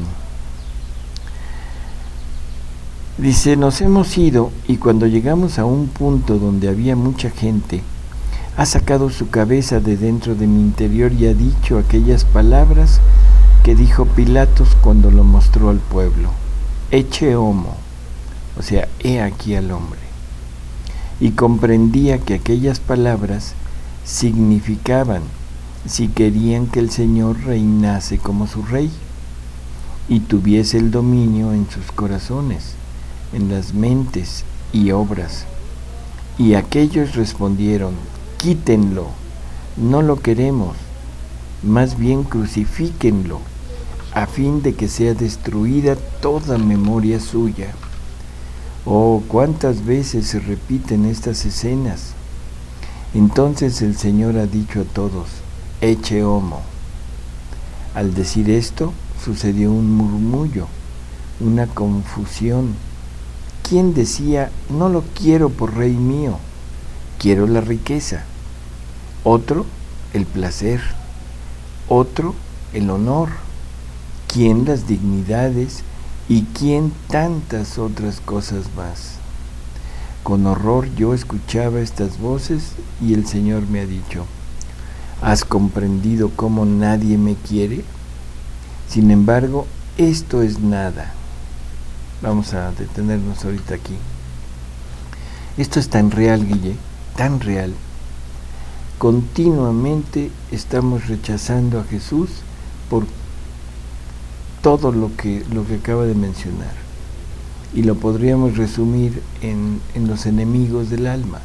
Dice, nos hemos ido y cuando llegamos a un punto donde había mucha gente, ha sacado su cabeza de dentro de mi interior y ha dicho aquellas palabras que dijo Pilatos cuando lo mostró al pueblo. Ecce homo, o sea, he aquí al hombre. Y comprendía que aquellas palabras significaban si querían que el Señor reinase como su rey y tuviese el dominio en sus corazones, en las mentes y obras. Y aquellos respondieron: quítenlo, no lo queremos, más bien crucifíquenlo, a fin de que sea destruida toda memoria suya. Oh, cuántas veces se repiten estas escenas. Entonces el Señor ha dicho a todos: ecce homo. Al decir esto, sucedió un murmullo, una confusión. ¿Quién decía: no lo quiero por rey mío, quiero la riqueza? Otro, el placer. Otro, el honor. ¿Quién las dignidades? Y quién tantas otras cosas más. Con horror yo escuchaba estas voces y el Señor me ha dicho: ¿has comprendido cómo nadie me quiere? Sin embargo, esto es nada. Vamos a detenernos ahorita aquí. Esto es tan real, Guille, tan real. Continuamente estamos rechazando a Jesús por todo lo que acaba de mencionar. Y lo podríamos resumir en los enemigos del alma.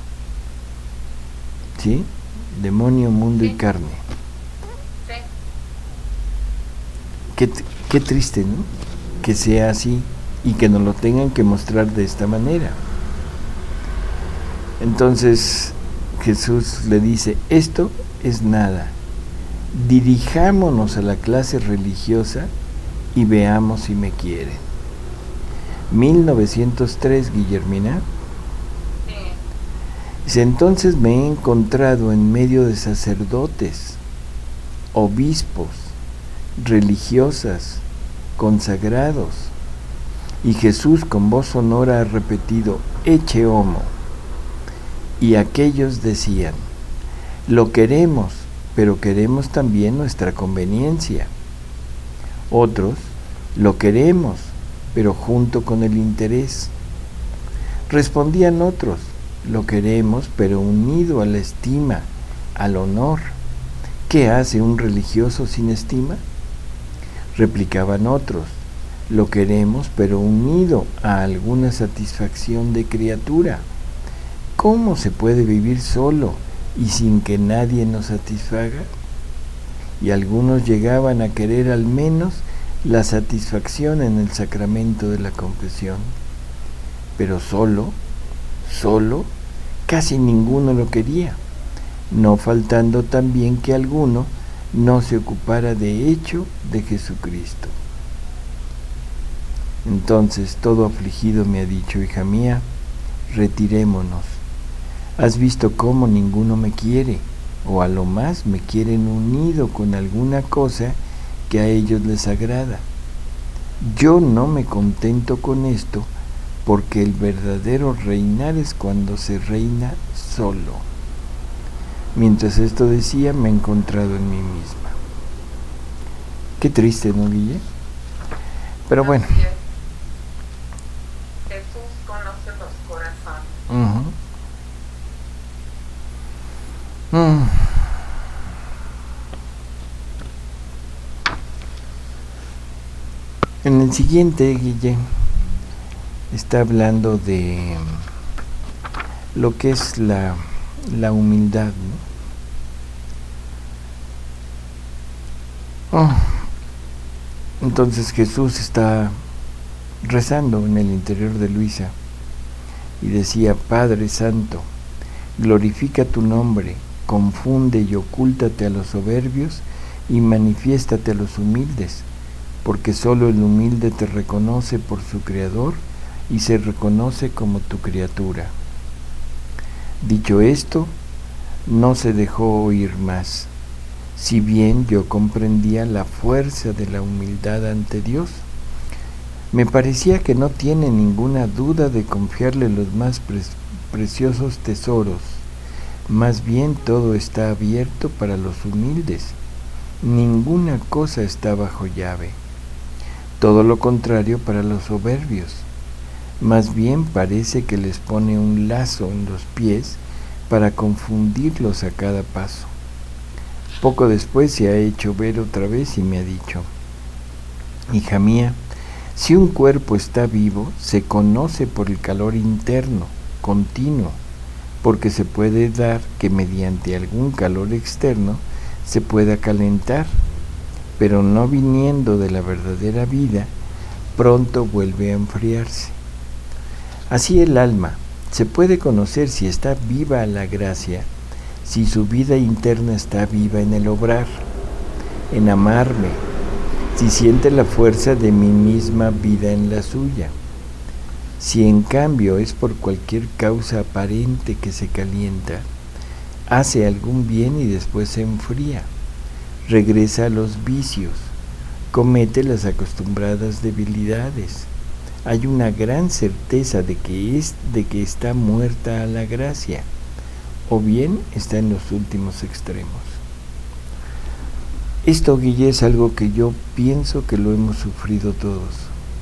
¿Sí? Demonio, mundo y carne. Qué triste, ¿no? Que sea así y que nos lo tengan que mostrar de esta manera. Entonces Jesús le dice: esto es nada. Dirijámonos a la clase religiosa y veamos si me quieren. 1903, Guillermina. Dice: entonces me he encontrado en medio de sacerdotes, obispos, religiosas, consagrados, y Jesús con voz sonora ha repetido: ecce homo. Y aquellos decían: lo queremos, pero queremos también nuestra conveniencia. Otros: lo queremos, pero junto con el interés. Respondían otros: lo queremos, pero unido a la estima, al honor. ¿Qué hace un religioso sin estima? Replicaban otros: lo queremos, pero unido a alguna satisfacción de criatura. ¿Cómo se puede vivir solo y sin que nadie nos satisfaga? Y algunos llegaban a querer al menos la satisfacción en el sacramento de la confesión. Pero solo, casi ninguno lo quería, no faltando también que alguno no se ocupara de hecho de Jesucristo. Entonces todo afligido me ha dicho: hija mía, retirémonos. ¿Has visto cómo ninguno me quiere? O a lo más me quieren unido con alguna cosa que a ellos les agrada. Yo no me contento con esto, porque el verdadero reinar es cuando se reina solo. Mientras esto decía, me he encontrado en mí misma. Qué triste, ¿no, Guille? Pero bueno. Jesús conoce los corazones. En el siguiente, Guille, está hablando de lo que es la humildad, ¿no? Entonces Jesús está rezando en el interior de Luisa y decía: Padre Santo, glorifica tu nombre, confunde y ocúltate a los soberbios y manifiéstate a los humildes, porque solo el humilde te reconoce por su Creador y se reconoce como tu criatura. Dicho esto, no se dejó oír más, si bien yo comprendía la fuerza de la humildad ante Dios. Me parecía que no tiene ninguna duda de confiarle los más preciosos tesoros. Más bien todo está abierto para los humildes. Ninguna cosa está bajo llave. Todo lo contrario para los soberbios. Más bien parece que les pone un lazo en los pies para confundirlos a cada paso. Poco después se ha hecho ver otra vez y me ha dicho: hija mía, si un cuerpo está vivo, se conoce por el calor interno, continuo, porque se puede dar que mediante algún calor externo se pueda calentar, pero no viniendo de la verdadera vida, pronto vuelve a enfriarse. Así el alma se puede conocer si está viva la gracia, si su vida interna está viva en el obrar, en amarme, si siente la fuerza de mi misma vida en la suya. Si en cambio es por cualquier causa aparente que se calienta, hace algún bien y después se enfría, regresa a los vicios, comete las acostumbradas debilidades. Hay una gran certeza de que está muerta a la gracia, o bien está en los últimos extremos. Esto, Guille, es algo que yo pienso que lo hemos sufrido todos.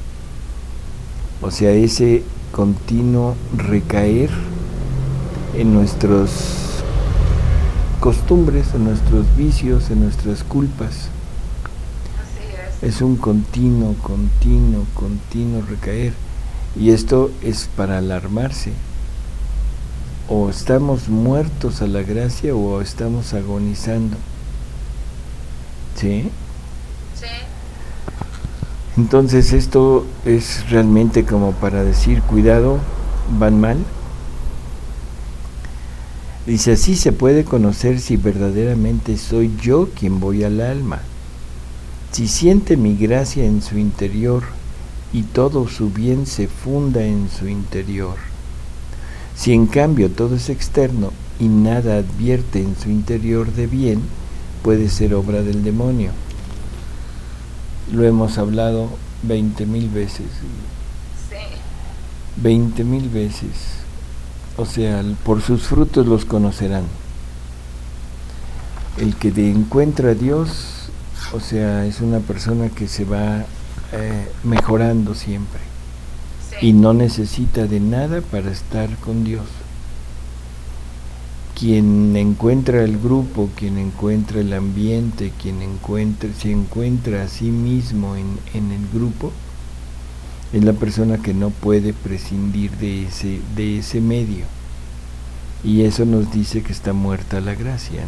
O sea, ese continuo recaer en nuestras costumbres, en nuestros vicios, en nuestras culpas. Así es. Es un continuo recaer. Y esto es para alarmarse. O estamos muertos a la gracia o estamos agonizando. ¿Sí? Sí. Entonces esto es realmente como para decir, cuidado, van mal. Dice, así se puede conocer si verdaderamente soy yo quien voy al alma. Si siente mi gracia en su interior y todo su bien se funda en su interior. Si en cambio todo es externo y nada advierte en su interior de bien, puede ser obra del demonio. Lo hemos hablado 20,000 veces. Sí. 20,000 veces. O sea, por sus frutos los conocerán. El que encuentra a Dios, o sea, es una persona que se va mejorando siempre. Sí. Y no necesita de nada para estar con Dios. Quien encuentra el grupo, quien encuentra el ambiente, se encuentra a sí mismo en el grupo, es la persona que no puede prescindir de ese medio. Y eso nos dice que está muerta la gracia,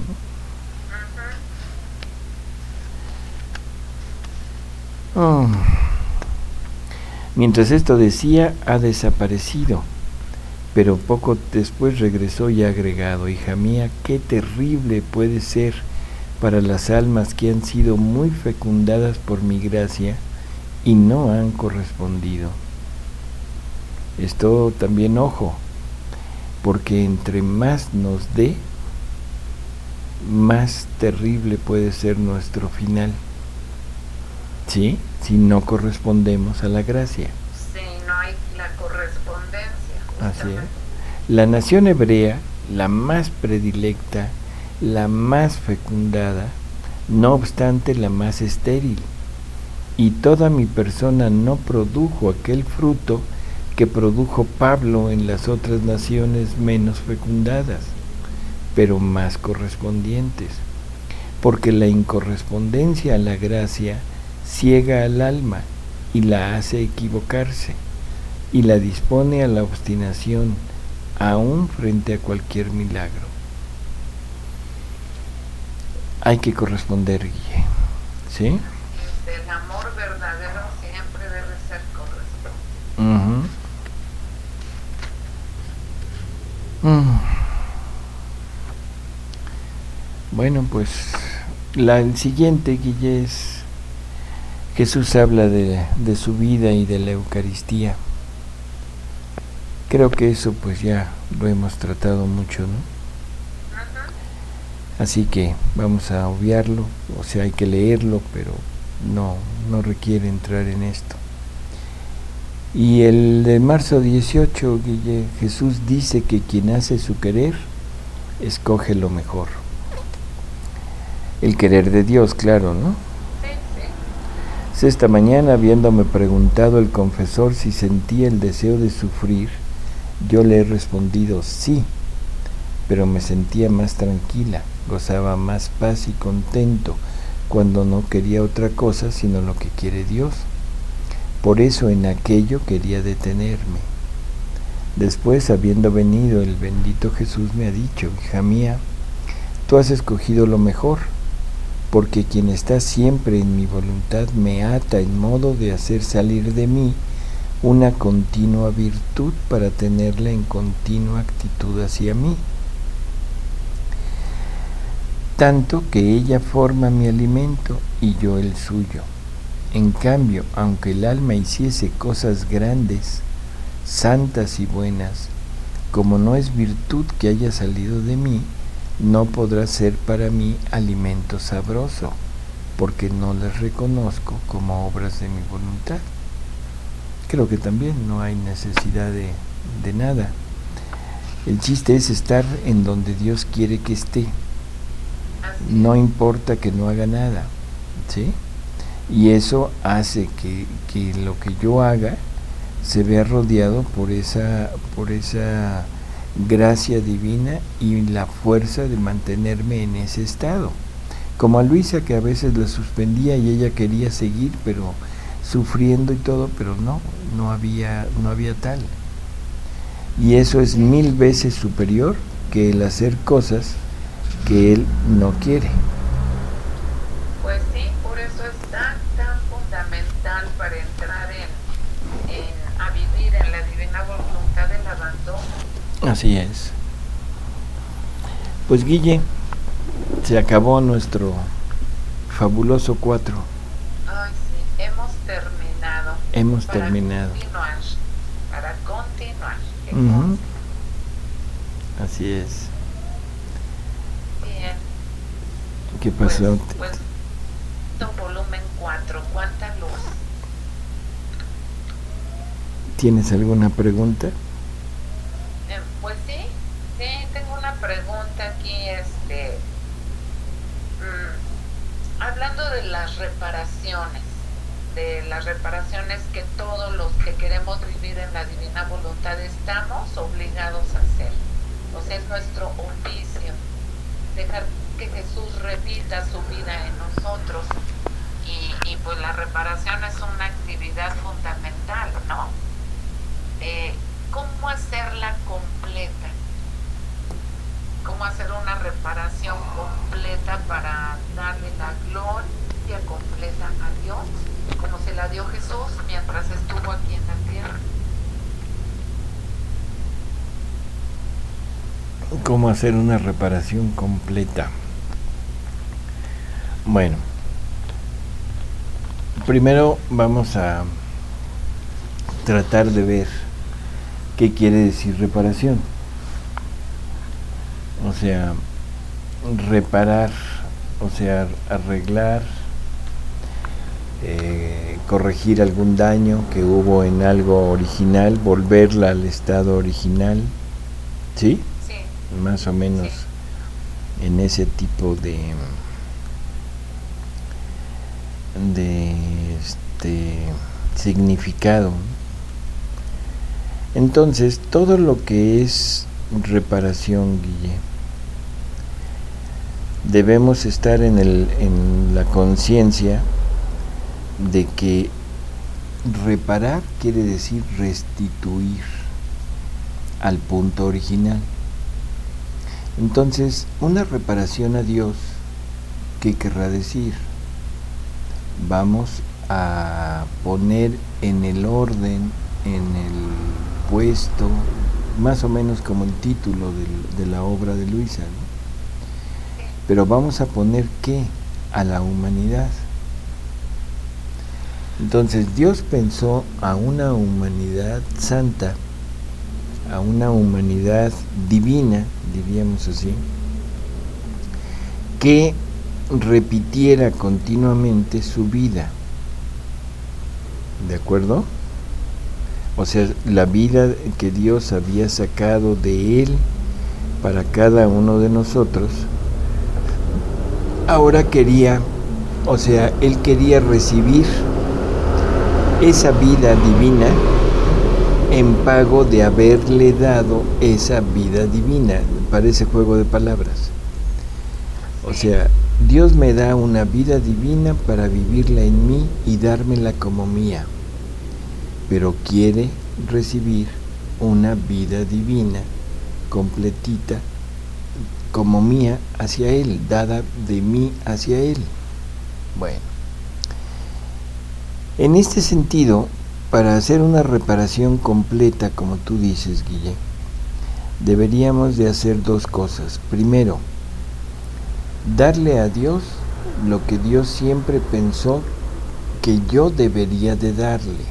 ¿no? Oh. Mientras esto decía, ha desaparecido. Pero poco después regresó y ha agregado: hija mía, qué terrible puede ser para las almas que han sido muy fecundadas por mi gracia y no han correspondido. Esto también, ojo, porque entre más nos dé, más terrible puede ser nuestro final, ¿sí? Si no correspondemos a la gracia. Sí, no hay la correspondencia. Así es. La nación hebrea, la más predilecta, la más fecundada, no obstante la más estéril, y toda mi persona no produjo aquel fruto que produjo Pablo en las otras naciones menos fecundadas, pero más correspondientes, porque la incorrespondencia a la gracia ciega al alma y la hace equivocarse, y la dispone a la obstinación, aún frente a cualquier milagro. Hay que corresponder, Guille, ¿sí? El amor verdadero siempre debe ser correspondido. Bueno, pues el siguiente, Guille, es Jesús habla de su vida y de la Eucaristía. Creo que eso pues ya lo hemos tratado mucho, ¿no? Así que vamos a obviarlo, o sea, hay que leerlo, pero no requiere entrar en esto. Y el de marzo 18, Guille, Jesús dice que quien hace su querer, escoge lo mejor. El querer de Dios, claro, ¿no? Sí. Esta mañana, habiéndome preguntado el confesor si sentía el deseo de sufrir, yo le he respondido sí, pero me sentía más tranquila. gozaba más paz y contento cuando no quería otra cosa sino lo que quiere Dios. Por eso en aquello quería detenerme. Después, habiendo venido, el bendito Jesús me ha dicho: hija mía, tú has escogido lo mejor, porque quien está siempre en mi voluntad me ata en modo de hacer salir de mí una continua virtud para tenerla en continua actitud hacia mí, tanto que ella forma mi alimento y yo el suyo. En cambio, aunque el alma hiciese cosas grandes, santas y buenas, como no es virtud que haya salido de mí, no podrá ser para mí alimento sabroso, porque no las reconozco como obras de mi voluntad. Creo que también no hay necesidad de nada. El chiste es estar en donde Dios quiere que esté. No importa que no haga nada, ¿sí? Y eso hace que lo que yo haga se vea rodeado por esa gracia divina y la fuerza de mantenerme en ese estado. Como a Luisa, que a veces la suspendía y ella quería seguir, pero sufriendo y todo, pero no había tal. Y eso es 1000 veces superior que el hacer cosas que él no quiere. Pues sí, por eso es tan fundamental para entrar a vivir en la divina voluntad del abandono. Así es. Pues Guille, se acabó nuestro fabuloso 4. Ay, sí, hemos terminado. Para continuar. Uh-huh. Así es. Bien. ¿Qué pasó? Pues volumen 4, ¿cuánta luz? ¿Tienes alguna pregunta? Pues sí, tengo una pregunta aquí, hablando de las reparaciones que todos los que queremos vivir en la divina voluntad estamos obligados a hacer. O sea, es nuestro oficio, dejar que Jesús repita su vida en nosotros, y pues la reparación es una actividad fundamental, ¿no? ¿Cómo hacerla completa? ¿Cómo hacer una reparación completa para darle la gloria completa a Dios, como se la dio Jesús mientras estuvo aquí en la tierra? ¿Cómo hacer una reparación completa? Bueno, primero vamos a tratar de ver qué quiere decir reparación. O sea, reparar, o sea, arreglar, corregir algún daño que hubo en algo original, volverla al estado original, ¿sí? Sí. Más o menos sí. En ese tipo de significado. Entonces, todo lo que es reparación, Guille, debemos estar en la conciencia de que reparar quiere decir restituir al punto original. Entonces, una reparación a Dios, ¿qué querrá decir? Vamos a poner en el orden, en el puesto, más o menos como el título de la obra de Luisa, ¿no? Pero vamos a poner ¿qué? A la humanidad. Entonces Dios pensó a una humanidad santa, a una humanidad divina, diríamos así, que repitiera continuamente su vida. ¿De acuerdo? O sea, la vida que Dios había sacado de Él para cada uno de nosotros, ahora quería, o sea, Él quería recibir esa vida divina en pago de haberle dado esa vida divina. Parece juego de palabras. O sea, Dios me da una vida divina para vivirla en mí y dármela como mía, pero quiere recibir una vida divina completita como mía hacia Él, dada de mí hacia Él. Bueno, en este sentido, para hacer una reparación completa, como tú dices, Guille, deberíamos de hacer dos cosas. Primero, darle a Dios lo que Dios siempre pensó que yo debería de darle.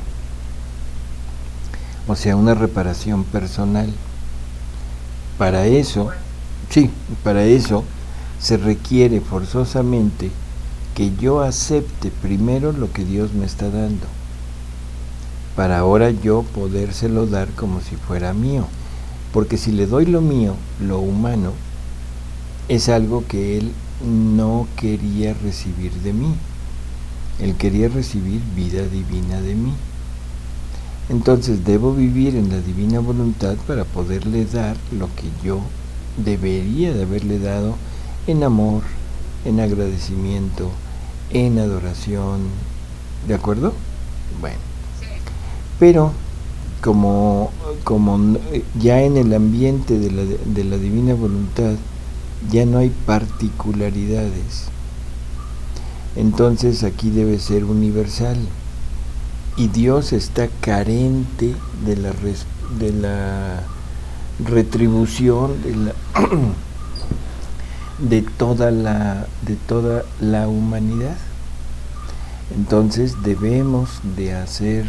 O sea, una reparación personal. Para eso, para eso se requiere forzosamente que yo acepte primero lo que Dios me está dando, para ahora yo podérselo dar como si fuera mío. Porque si le doy lo mío, lo humano, es algo que Él no quería recibir de mí. Él quería recibir vida divina de mí. Entonces debo vivir en la divina voluntad para poderle dar lo que yo debería de haberle dado en amor, en agradecimiento, en adoración. ¿De acuerdo? Bueno. Pero como ya en el ambiente de la divina voluntad ya no hay particularidades, entonces aquí debe ser universal, y Dios está carente de la retribución de toda la humanidad. Entonces debemos de hacer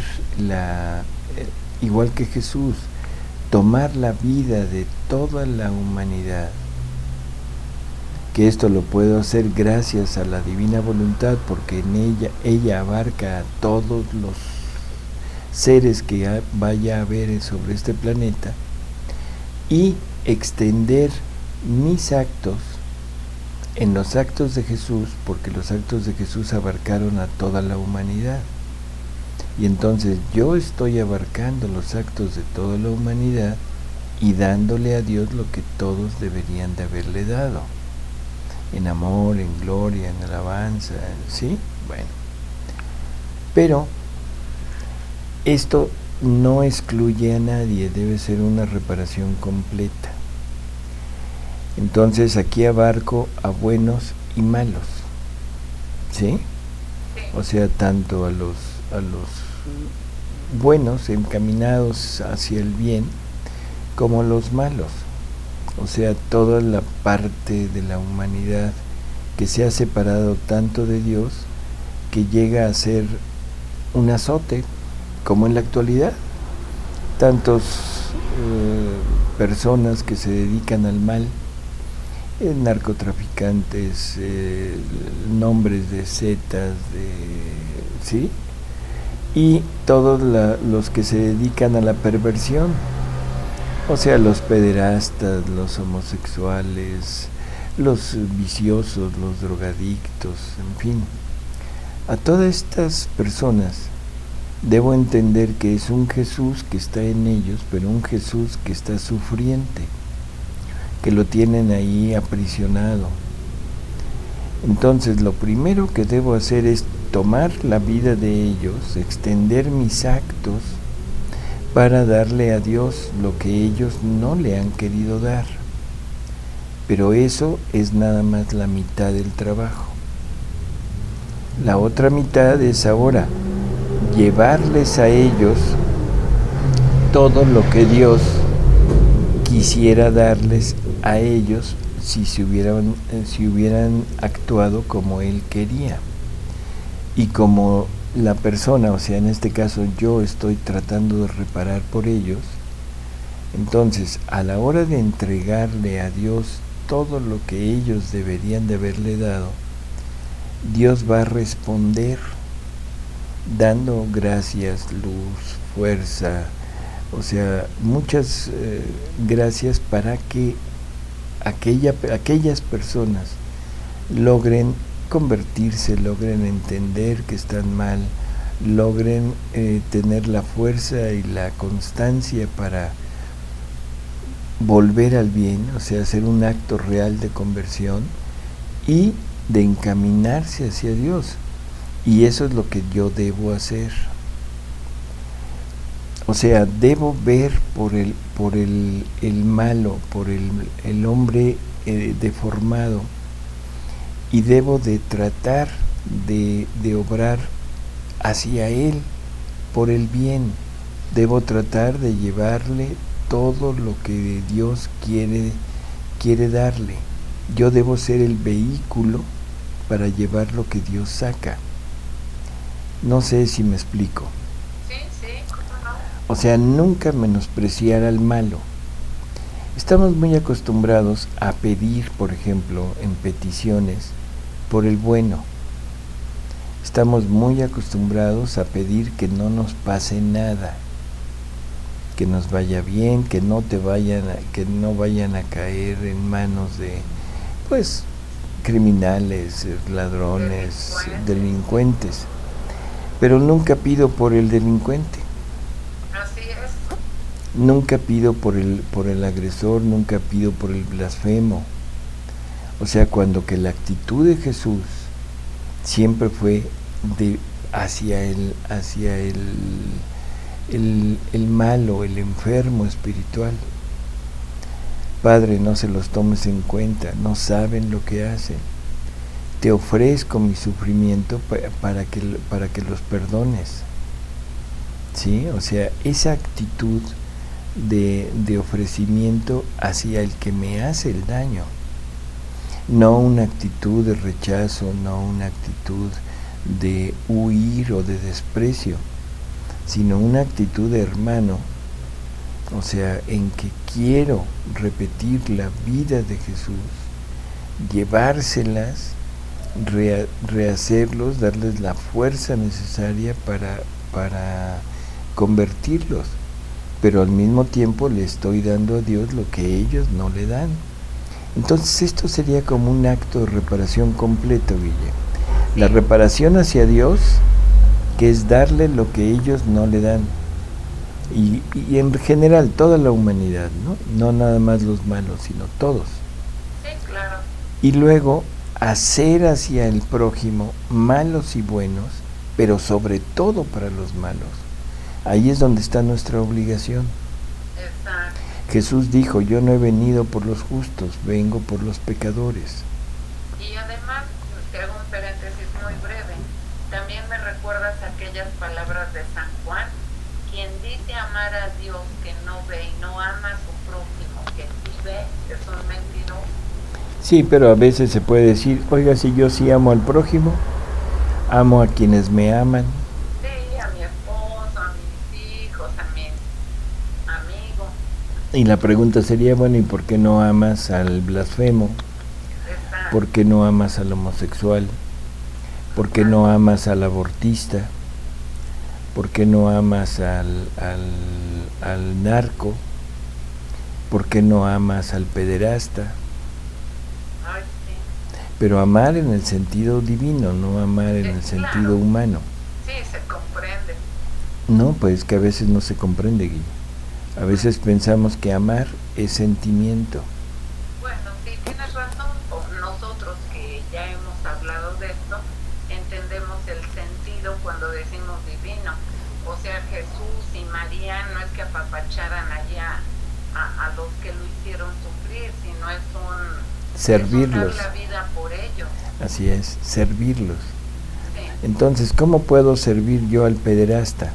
igual que Jesús, tomar la vida de toda la humanidad, que esto lo puedo hacer gracias a la divina voluntad, porque en ella abarca a todos los seres que vaya a haber sobre este planeta, y extender mis actos en los actos de Jesús, porque los actos de Jesús abarcaron a toda la humanidad. Y entonces yo estoy abarcando los actos de toda la humanidad y dándole a Dios lo que todos deberían de haberle dado, en amor, en gloria, en alabanza, ¿sí? Bueno, pero esto no excluye a nadie, debe ser una reparación completa. Entonces aquí abarco a buenos y malos, ¿sí? O sea, tanto a los buenos encaminados hacia el bien, como los malos. O sea, toda la parte de la humanidad que se ha separado tanto de Dios que llega a ser un azote, como en la actualidad. Tantos personas que se dedican al mal, narcotraficantes, nombres de setas, ¿sí? Y todos los que se dedican a la perversión, o sea, los pederastas, los homosexuales, los viciosos, los drogadictos, en fin. A todas estas personas debo entender que es un Jesús que está en ellos, pero un Jesús que está sufriente, que lo tienen ahí aprisionado. Entonces lo primero que debo hacer es tomar la vida de ellos, extender mis actos para darle a Dios lo que ellos no le han querido dar. Pero eso es nada más la mitad del trabajo. La otra mitad es ahora llevarles a ellos todo lo que Dios quisiera darles a ellos si hubieran actuado como Él quería. Y como la persona, o sea, en este caso yo estoy tratando de reparar por ellos, entonces a la hora de entregarle a Dios todo lo que ellos deberían de haberle dado, Dios va a responder dando gracias, luz, fuerza, o sea, muchas gracias para que aquellas personas logren convertirse, logren entender que están mal, logren tener la fuerza y la constancia para volver al bien, o sea, hacer un acto real de conversión, y de encaminarse hacia Dios. Y eso es lo que yo debo hacer. O sea, debo ver por el malo, por el hombre deformado, y debo de tratar de obrar hacia él por el bien. Debo tratar de llevarle todo lo que Dios quiere darle. Yo debo ser el vehículo para llevar lo que Dios saca. No sé si me explico. Sí, ¿cómo no? O sea, nunca menospreciar al malo. Estamos muy acostumbrados a pedir, por ejemplo, en peticiones, por el bueno. Estamos muy acostumbrados a pedir que no nos pase nada, que nos vaya bien, que no vayan a caer en manos de, pues, criminales, ladrones, delincuentes. Pero nunca pido por el delincuente. Así es. Nunca pido por el agresor, nunca pido por el blasfemo. O sea, cuando que la actitud de Jesús siempre fue hacia el malo, el enfermo espiritual. Padre, no se los tomes en cuenta, no saben lo que hacen. Te ofrezco mi sufrimiento para que los perdones. ¿Sí? O sea, esa actitud de ofrecimiento hacia el que me hace el daño. No una actitud de rechazo, no una actitud de huir o de desprecio, sino una actitud de hermano, o sea, en que quiero repetir la vida de Jesús, llevárselas, rehacerlos, darles la fuerza necesaria para convertirlos, pero al mismo tiempo le estoy dando a Dios lo que ellos no le dan. Entonces esto sería como un acto de reparación completo, Guille. La reparación hacia Dios, que es darle lo que ellos no le dan. Y en general toda la humanidad, ¿no? No nada más los malos, sino todos. Sí, claro. Y luego hacer hacia el prójimo malos y buenos, pero sobre todo para los malos. Ahí es donde está nuestra obligación. Exacto. Jesús dijo, yo no he venido por los justos, vengo por los pecadores. Y además, te hago un paréntesis muy breve, también me recuerdas aquellas palabras de San Juan: quien dice amar a Dios que no ve y no ama a su prójimo que sí ve, que son mentirosos. Sí, pero a veces se puede decir, oiga, si yo sí amo al prójimo, amo a quienes me aman. Sí, a mi esposo, a mis hijos, a mis amigos. Y la pregunta sería, bueno, ¿y por qué no amas al blasfemo? Exacto. ¿Por qué no amas al homosexual? ¿Por qué no amas al abortista? ¿Por qué no amas al narco? ¿Por qué no amas al pederasta? Ay, sí. Pero amar en el sentido divino, no amar en el Claro. sentido humano. Sí, se comprende. No, pues que a veces no se comprende, Guille. A veces pensamos que amar es sentimiento. Bueno, sí, tienes razón. Nosotros que ya hemos hablado de esto, entendemos el sentido cuando decimos divino. O sea, Jesús y María no es que apapacharan allá a los que lo hicieron sufrir, sino es servirlos. Es dar la vida por ellos. Así es, servirlos. Sí. Entonces, ¿cómo puedo servir yo al pederasta?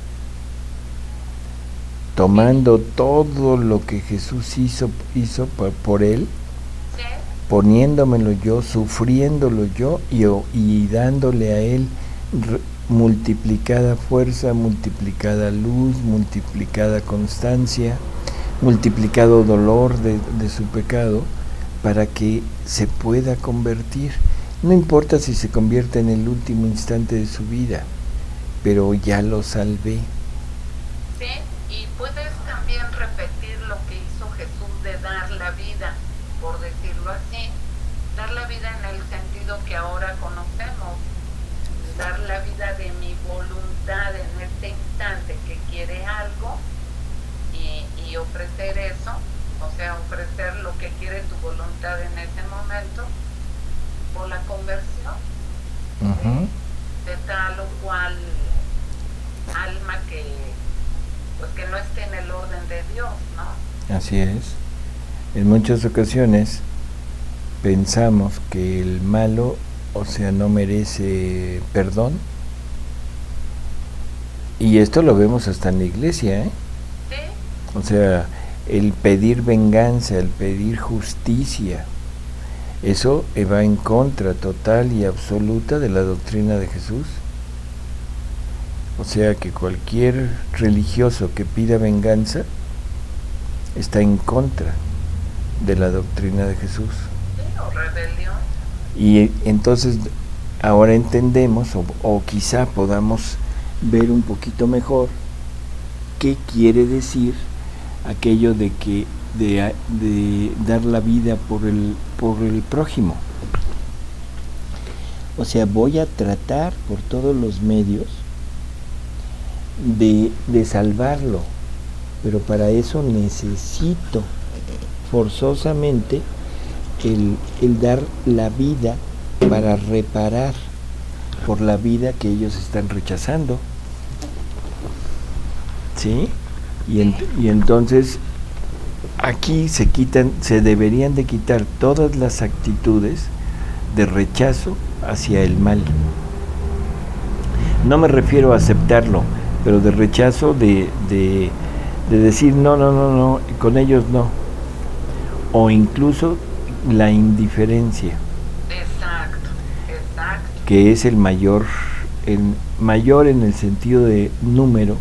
Tomando todo lo que Jesús hizo por él, Sí. poniéndomelo yo, sufriéndolo yo y dándole a él multiplicada fuerza, multiplicada luz, multiplicada constancia, multiplicado dolor de su pecado, para que se pueda convertir. No importa si se convierte en el último instante de su vida, pero ya lo salvé. Sí, y puedes también repetir lo que hizo Jesús de dar la vida, por decirlo así, dar la vida en el sentido que ahora conocemos, dar la vida de mi voluntad en este instante que quiere algo y ofrecer eso, o sea, ofrecer lo que quiere tu voluntad en ese momento por la conversión Ujú. de tal o cual alma que pues que no esté en el orden de Dios, ¿no? Así es. En muchas ocasiones pensamos que el malo, o sea, no merece perdón. Y esto lo vemos hasta en la iglesia, ¿eh? Sí, O sea, el pedir venganza, el pedir justicia, eso va en contra total y absoluta de la doctrina de Jesús. O sea que cualquier religioso que pida venganza está en contra de la doctrina de Jesús. sí, o rebelión. Y entonces ahora entendemos, o quizá podamos ver un poquito mejor qué quiere decir aquello de que de dar la vida por el prójimo. O sea, voy a tratar por todos los medios de salvarlo, pero para eso necesito forzosamente el dar la vida para reparar por la vida que ellos están rechazando. ¿Sí? Y entonces aquí se deberían de quitar todas las actitudes de rechazo hacia el mal. No me refiero a aceptarlo, pero de rechazo de decir no, con ellos no. O incluso la indiferencia, Exacto, exacto. que es el mayor en el sentido de número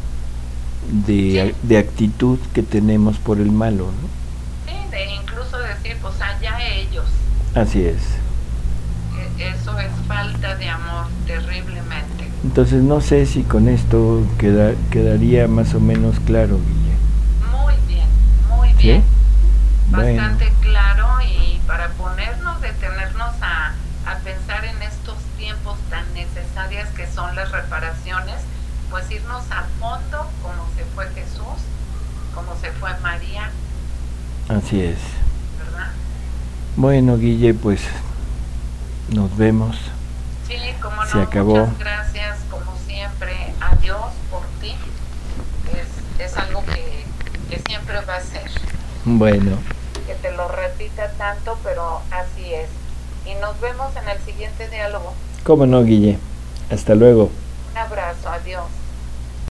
de actitud que tenemos por el malo, ¿no? Sí, de incluso decir, pues allá ellos. Así es. Eso es falta de amor terriblemente. Entonces no sé si con esto quedaría más o menos claro, Guille. Muy bien, muy bien. ¿Sí? Bastante Bueno, claro, y para detenernos a pensar en estos tiempos tan necesarias que son las reparaciones, pues irnos a fondo como se fue Jesús, como se fue María, así es. ¿verdad? Bueno, Guille, pues nos vemos. Sí, como no, Se acabó. muchas gracias, como siempre, a Dios por ti. Es algo que siempre va a ser. Bueno, Que te lo repita tanto, pero así es. Y nos vemos en el siguiente diálogo. cómo no, Guille. Hasta luego. Un abrazo, adiós.